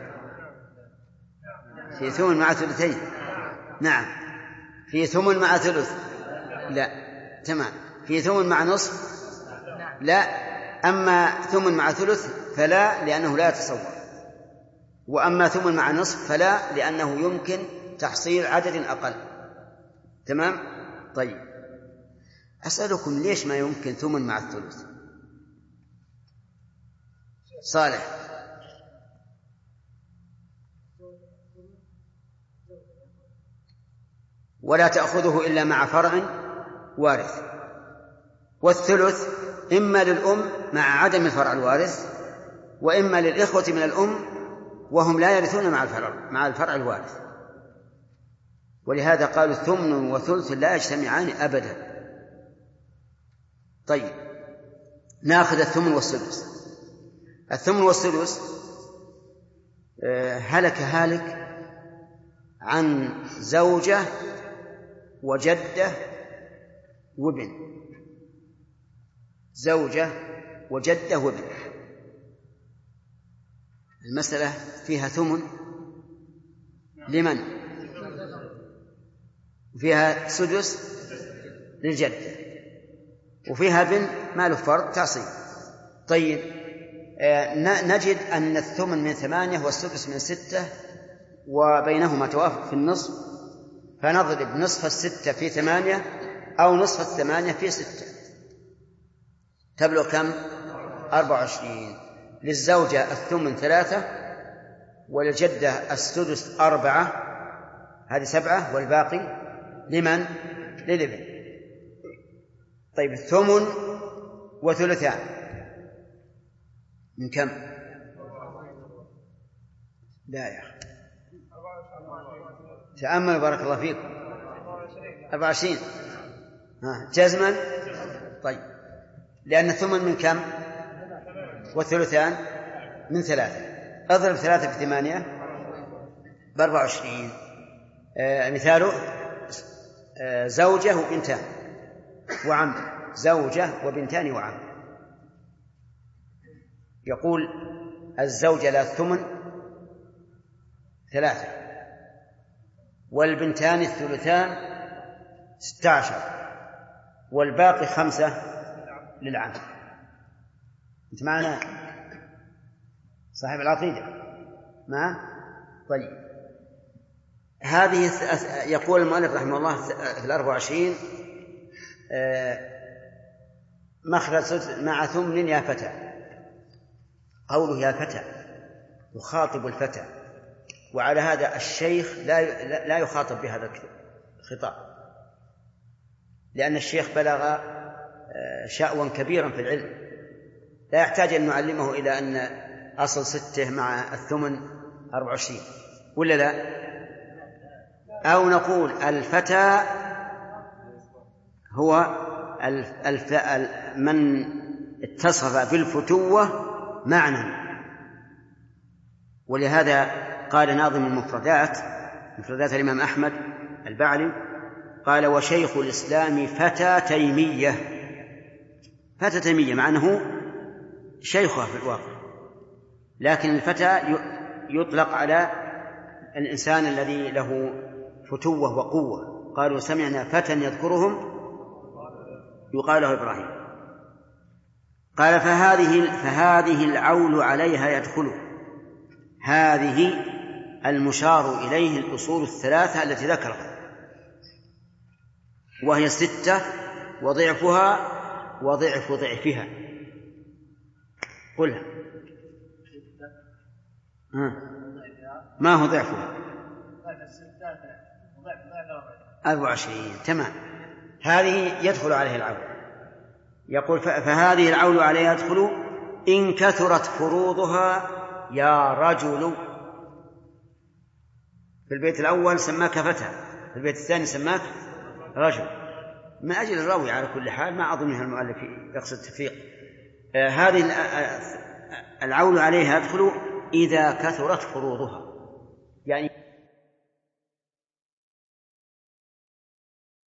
في ثمن مع ثلثين. نعم. في ثمن مع ثلث. لا. تمام. في ثمن مع نصف. لا. أما ثمن مع ثلث فلا، لأنه لا يتصور. وأما ثمن مع نصف فلا، لأنه يمكن تحصيل عدد أقل. تمام؟ طيب أسألكم ليش ما يمكن ثمن مع الثلث؟ صالح. ولا تأخذه إلا مع فرع وارث. والثلث إما للأم مع عدم الفرع الوارث، وإما للإخوة من الأم وهم لا يرثون مع الفرع مع الفرع الوارث. ولهذا قالوا ثمن وثلث لا يجتمعان أبدا. طيب نأخذ الثمن والسدس. الثمن والسدس هلك هالك عن زوجة وجدة وابن. زوجة وجدة وابن. المسألة فيها ثمن لمن؟ وفيها سدس للجدة، وفيها ابن ما له فرض تعصيب. طيب نجد أن الثمن من ثمانية والسدس من ستة وبينهما توافق في النصف، فنضرب نصف الستة في ثمانية أو نصف الثمانية في ستة، تبلغ كم؟ أربعة وعشرين. للزوجة الثمن ثلاثة، وللجدة السدس أربعة، هذه سبعة، والباقي لمن؟ للابن. طيب الثمن وثلثان من كم؟ لا يا أخي تأمل بارك الله فيكم. أربعة وعشرين ها جزما. طيب لأن الثمن من كم؟ والثلثان من ثلاثة. أضرب ثلاثة في ثمانية بأربعة وعشرين. آه مثاله آه زوجة وبنتان وعم. زوجة وبنتان وعم. يقول الزوجة لها الثمن ثلاثة، والبنتان الثلثان ستة عشر، والباقي خمسة للعم. أنت معنا صاحب العقيدة؟ ما طيب هذه يقول المؤلف رحمه الله في الأربع وعشرين مخرج مع ثمن يا فتى. قوله يا فتى يخاطب الفتى، وعلى هذا الشيخ لا لا يخاطب بهذا الخطاب، لأن الشيخ بلغ شأوا كبيرا في العلم، لا يحتاج أن نعلمه إلى أن أصل ستة مع الثمن أربع وعشرين، ولا لا؟ أو نقول الفتى هو الف... من اتصف بالفتوة معنى. ولهذا قال ناظم المفردات، مفردات الإمام أحمد البعلي، قال وشيخ الإسلام فتى تيمية. فتى تيمية مع أنه شيخها في الواقع، لكن الفتى يطلق على الإنسان الذي له فتوة وقوة. قالوا سمعنا فتى يذكرهم يقال له إبراهيم. قال فهذه, فهذه العول عليها يدخل. هذه المشار إليه الأصول الثلاثة التي ذكرها، وهي ستة وضعفها وضعف ضعفها. قلها ما هو ضعفها؟ أربع وعشرين. تمام. هذه يدخل عليه العول. يقول فهذه العول عليها يدخل إن كثرت فروضها يا رجل. في البيت الأول سماك فتى، في البيت الثاني سماك رجل، من أجل الراوي على كل حال. ما أظنها المؤلف يقصد التفريق. آه هذه العول عليها يدخل إذا كثرت فروضها، يعني